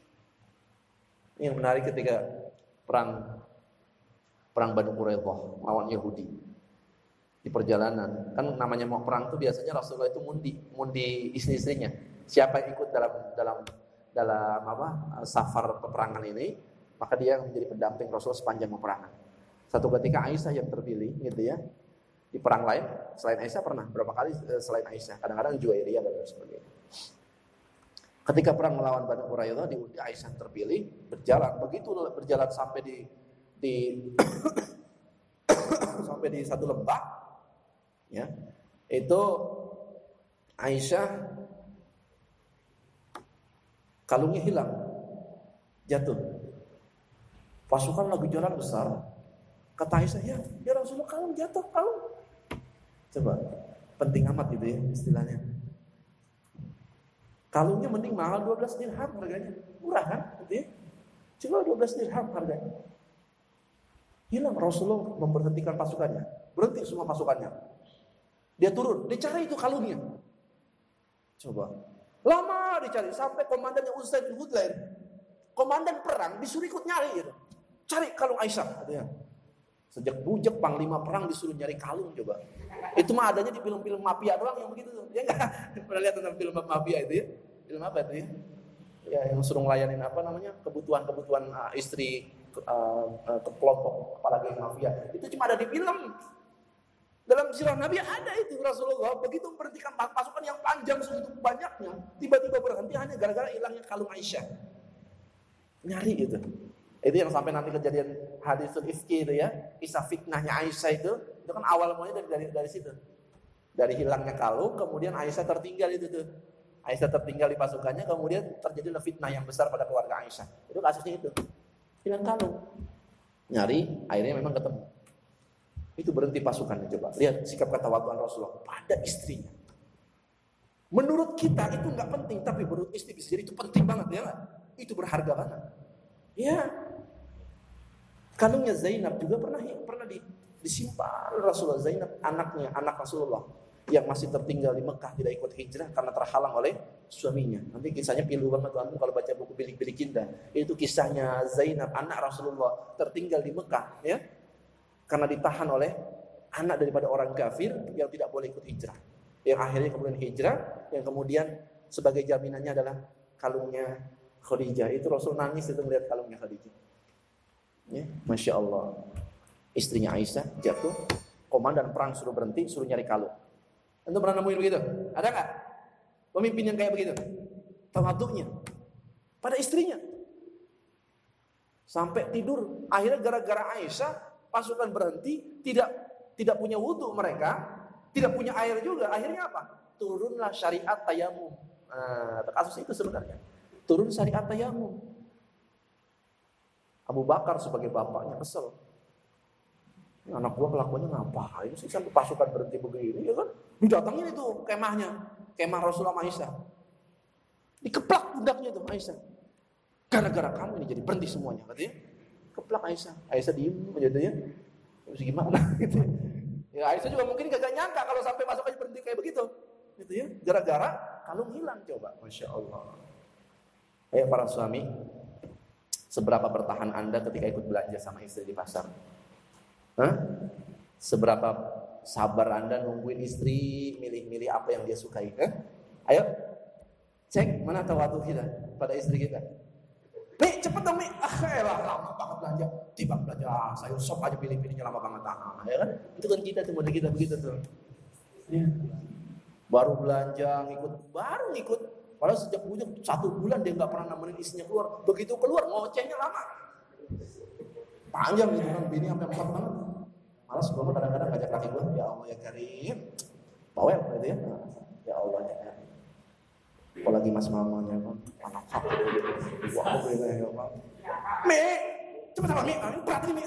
Ini yang menarik ketika perang perang Banu Quraidah lawan Yahudi. Di perjalanan, kan namanya mau perang itu biasanya Rasulullah itu mundi, mundi istri-istrinya. Siapa yang ikut dalam dalam dalam apa? Safar peperangan ini, maka dia menjadi pendamping Rasulullah sepanjang peperangan. Satu ketika Aisyah yang terpilih, gitu ya. Di perang lain, selain Aisyah pernah berapa kali selain Aisyah, kadang-kadang Juwairiyah dan sebagainya. Ketika perang melawan Banu Quraidah, diundi Aisyah terpilih, berjalan begitu berjalan sampai di di sampai di satu lembah, ya. Itu Aisyah kalungnya hilang, jatuh. Pasukan lagi jalan besar. Kata Aisyah, ya, ya Rasulullah kalung jatuh, kalung. Coba, penting amat gitu ya istilahnya. Kalungnya mending mahal dua belas dirham harganya. Murah kan? Gitu ya. Cuma dua belas dirham harganya. Hilang, Rasulullah memberhentikan pasukannya. Berhenti semua pasukannya. Dia turun, dia cari itu kalungnya. Coba. Lama dicari sampai komandannya Usaid bin Hudlair. Komandan perang disuruh ikut nyari gitu. Cari kalung Aisyah katanya. Sejak bujek panglima perang disuruh nyari kalung coba. Itu mah adanya di film-film mafia doang yang begitu tuh. Ya enggak? Pernah lihat tentang film mafia itu ya? Film apa itu ya? Ya yang suruh ngelayanin apa namanya? Kebutuhan-kebutuhan uh, istri uh, uh, ke kelompok kepala geng mafia. Itu cuma ada di film. Dalam sirah Nabi ada itu Rasulullah begitu memberhentikan pasukan yang panjang segitu banyaknya, tiba-tiba berhenti hanya gara-gara hilangnya kalung Aisyah. Nyari gitu. Itu yang sampai nanti kejadian hadisul ifki itu ya, kisah fitnahnya Aisyah itu, itu kan awal mulanya dari, dari dari situ. Dari hilangnya kalung, kemudian Aisyah tertinggal itu tuh. Aisyah tertinggal di pasukannya, kemudian terjadilah fitnah yang besar pada keluarga Aisyah. Itu kasusnya itu. Hilang kalung. Nyari, akhirnya memang ketemu. Itu berhenti pasukannya coba. Lihat sikap ketawaduan Rasulullah pada istrinya. Menurut kita itu nggak penting, tapi menurut istri bisa jadi itu penting banget ya. Itu berharga banget. Ya. Kalungnya Zainab juga pernah pernah di, disimpan Rasulullah. Zainab anaknya, anak Rasulullah yang masih tertinggal di Mekah tidak ikut hijrah karena terhalang oleh suaminya. Nanti kisahnya pilu banget tuh kalau baca buku Bilik-Bilik Cinta. Itu kisahnya Zainab anak Rasulullah tertinggal di Mekah ya. Karena ditahan oleh anak daripada orang kafir yang tidak boleh ikut hijrah. Yang akhirnya kemudian hijrah, yang kemudian sebagai jaminannya adalah kalungnya Khadijah. Itu Rasul nangis itu melihat kalungnya Khadijah. Ya, Masya Allah. Istrinya Aisyah jatuh, komandan perang suruh berhenti, suruh nyari kalung. Anda pernah nemuin begitu? Ada nggak pemimpin yang kayak begitu? Tawaduknya pada istrinya. Sampai tidur. Akhirnya gara-gara Aisyah, pasukan berhenti, tidak tidak punya wudu mereka, tidak punya air juga. Akhirnya apa? Turunlah syariat tayamum. Nah, kasus itu sebenarnya. Turun syariat tayamum. Abu Bakar sebagai bapaknya kesel. Anak gua kelakuannya ngapain sih sampai pasukan berhenti begini, ya kan? Didatangin itu kemahnya, kemah Rasulullah Aisyah. Dikeplak pundaknya itu Aisyah. Gara-gara kamu ini jadi berhenti semuanya, katanya. Keplak Aisyah. Aisyah diem aja ya. Terus gimana gitu. Ya Aisyah juga mungkin gak nyangka kalau sampai pasukannya berhenti kayak begitu. Gitu ya. Gara-gara kalung hilang coba. Masya Allah. Ayo para suami, seberapa bertahan Anda ketika ikut belanja sama istri di pasar? Hah? Seberapa sabar Anda nungguin istri milih-milih apa yang dia sukai? Hah? Ayo, cek mana tawadu kita pada istri kita. Mi, cepet dong Mi. Ah, elah, lama banget belanja. Tiba belanja, ah, sayur sop aja pilih-pilihnya lama banget. Ah, ya kan? Itu kan kita tuh, model kita begitu tuh. Ya. Baru belanja, ngikut, baru ngikut. Padahal sejak bujuk satu bulan dia nggak pernah nemenin istrinya keluar. Begitu keluar, ngocehnya lama. Panjang gitu kan, bini sampai empat banget. Malas gue mah kadang-kadang ngajak laki gue, ya Allah ya Karim, bawel gitu ya. Ya Allah ya Karim. Apalagi mas mamanya kan, anak satu gitu. Wah aku gitu ya Allah. Mi, cepet sama Mi, ini berat ini Mi.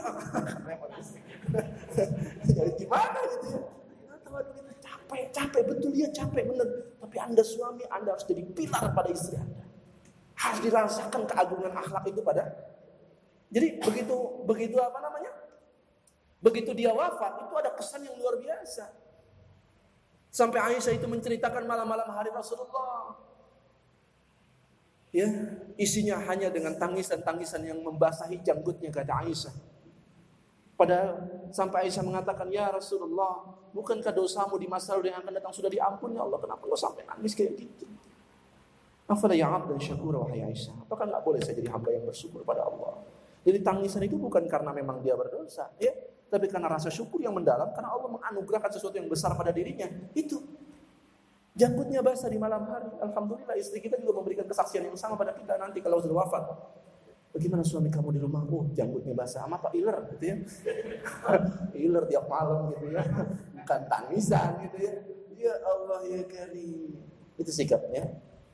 Jadi gimana gitu ya. Capek, capek, betul dia capek bener. Tapi Anda suami, Anda harus jadi pilar pada istri Anda. Harus dirasakan keagungan akhlak itu pada. Jadi begitu begitu apa namanya? Begitu dia wafat, itu ada kesan yang luar biasa. Sampai Aisyah itu menceritakan malam-malam hari Rasulullah. Ya, isinya hanya dengan tangisan-tangisan yang membasahi janggutnya, kata Aisyah. Padahal sampai Aisyah mengatakan, ya Rasulullah, bukankah dosamu di masa lalu yang akan datang sudah diampuni Allah? Kenapa kau sampai nangis kayak gitu? Afala ya abdan syakura wahai Aisyah. Apakah enggak boleh saya jadi hamba yang bersyukur pada Allah? Jadi tangisan itu bukan karena memang dia berdosa, ya, tapi karena rasa syukur yang mendalam, karena Allah menganugerahkan sesuatu yang besar pada dirinya. Itu janggutnya basah di malam hari. Alhamdulillah istri kita juga memberikan kesaksian yang sama pada kita nanti kalau sudah wafat. Bagaimana suami kamu di rumah? Oh, janggutnya basah. Sama Pak Iler gitu ya. Iler tiap malam gitu ya. Bukan tangisan gitu ya. Ya Allah ya Karim. Itu sikapnya.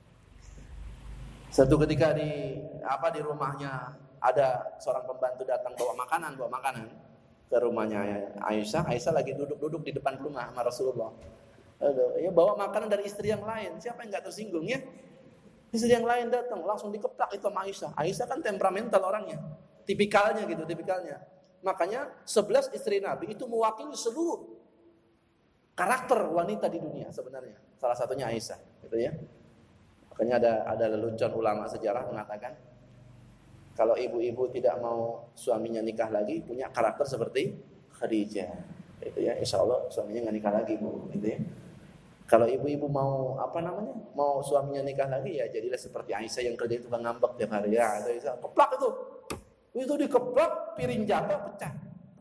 Satu ketika di apa di rumahnya ada seorang pembantu datang bawa makanan, bawa makanan ke rumahnya Aisyah. Aisyah lagi duduk-duduk di depan rumah sama Rasulullah. Aduh, ya bawa makanan dari istri yang lain. Siapa yang enggak tersinggung ya? Istri yang lain datang, langsung dikeplak itu sama Aisyah. Aisyah kan temperamental orangnya. Tipikalnya gitu, tipikalnya. Makanya sebelas istri Nabi itu mewakili seluruh karakter wanita di dunia sebenarnya. Salah satunya Aisyah, gitu ya. Makanya ada ada lelucon ulama sejarah mengatakan kalau ibu-ibu tidak mau suaminya nikah lagi, punya karakter seperti Khadijah. Itu ya, insya Allah suaminya nggak nikah lagi, Bu. Gitu ya. Kalau ibu-ibu mau apa namanya, mau suaminya nikah lagi ya jadilah seperti Aisyah yang kerja itu kan ngambek tiap hari ya. Itu Aisyah keplak itu, itu dikeplak, piring jatuh pecah.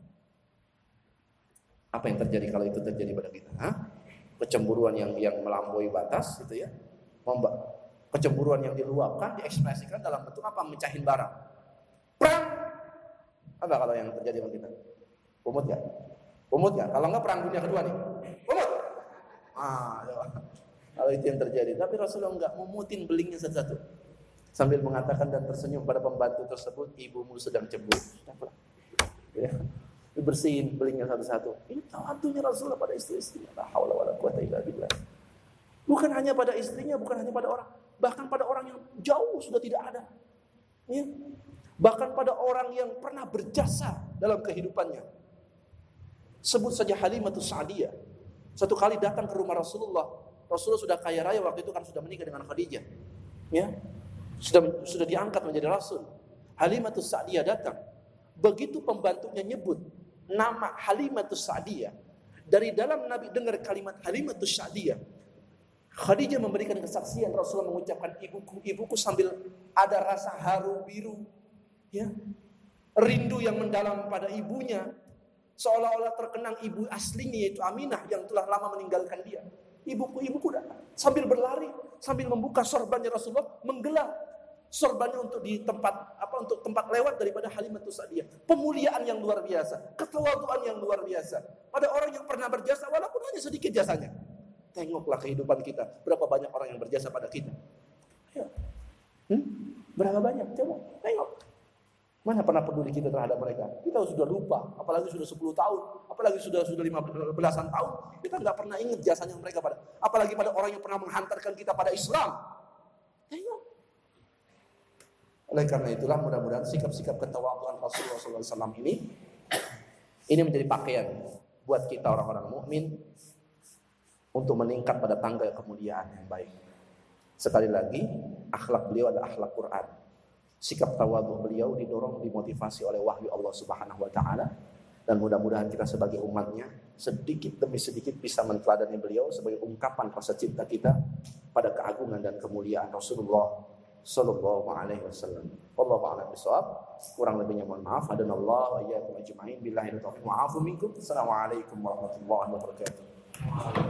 Apa yang terjadi kalau itu terjadi pada kita? Hah? Kecemburuan yang yang melampaui batas, gitu ya. Membak. Kecemburuan yang diluapkan, diekspresikan dalam bentuk apa? Mecahin barang. Perang. Apa kalau yang terjadi sama kita? Umut gak? Umut gak? Kalau enggak perang dunia kedua nih. Umut. Ah, kalau itu yang terjadi. Tapi Rasulullah enggak memutin belingnya satu-satu. Sambil mengatakan dan tersenyum pada pembantu tersebut, ibumu sedang cemburu. Ya. Dibersihin belingnya satu-satu. Ini tawadunya Rasulullah pada istri-istrinya. La haula wala quwata illa billah. Bukan hanya pada istrinya, bukan hanya pada orang, bahkan pada orang yang jauh sudah tidak ada. Ya. Bahkan pada orang yang pernah berjasa dalam kehidupannya. Sebut saja Halimatus Sa'diyah. Satu kali datang ke rumah Rasulullah. Rasulullah sudah kaya raya waktu itu kan sudah menikah dengan Khadijah. Ya. Sudah sudah diangkat menjadi rasul. Halimatus Sa'diyah datang. Begitu pembantunya nyebut nama Halimatus Sa'diyah, dari dalam Nabi dengar kalimat Halimatus Sa'diyah, Khadijah memberikan kesaksian, Rasulullah mengucapkan ibuku, ibuku sambil ada rasa haru biru, ya, rindu yang mendalam pada ibunya, seolah-olah terkenang ibu aslinya yaitu Aminah yang telah lama meninggalkan dia. Ibuku, ibuku dah. Sambil berlari, sambil membuka sorbannya Rasulullah, menggelar sorbannya untuk di tempat apa untuk tempat lewat daripada Halimatus Sa'diyah. Pemuliaan yang luar biasa, ketawaduan yang luar biasa pada orang yang pernah berjasa walaupun hanya sedikit jasanya. Tengoklah kehidupan kita, berapa banyak orang yang berjasa pada kita. Ayo. Hmm? Berapa banyak? Coba tengok. Mana pernah peduli kita terhadap mereka? Kita sudah lupa, apalagi sudah sepuluh tahun, apalagi sudah sudah lima belasan tahun. Kita tidak pernah ingat jasanya mereka pada, apalagi pada orang yang pernah menghantarkan kita pada Islam. Tengok. Oleh karena itulah mudah-mudahan sikap-sikap ketawaduan Rasulullah shallallahu alaihi wasallam ini ini menjadi pakaian buat kita orang-orang mukmin untuk meningkat pada tangga kemuliaan yang baik. Sekali lagi, akhlak beliau adalah akhlak Quran. Sikap tawadhu beliau didorong, dimotivasi oleh wahyu Allah Subhanahu wa taala, dan mudah-mudahan kita sebagai umatnya sedikit demi sedikit bisa meneladani beliau sebagai ungkapan rasa cinta kita pada keagungan dan kemuliaan Rasulullah sallallahu alaihi wasallam. Wallahu a'lam bishawab. Kurang lebihnya mohon maaf. Hadanallahu wa iyyakum ajma'in. Billahi taufiq wa afu minkum. Assalamualaikum warahmatullahi wabarakatuh.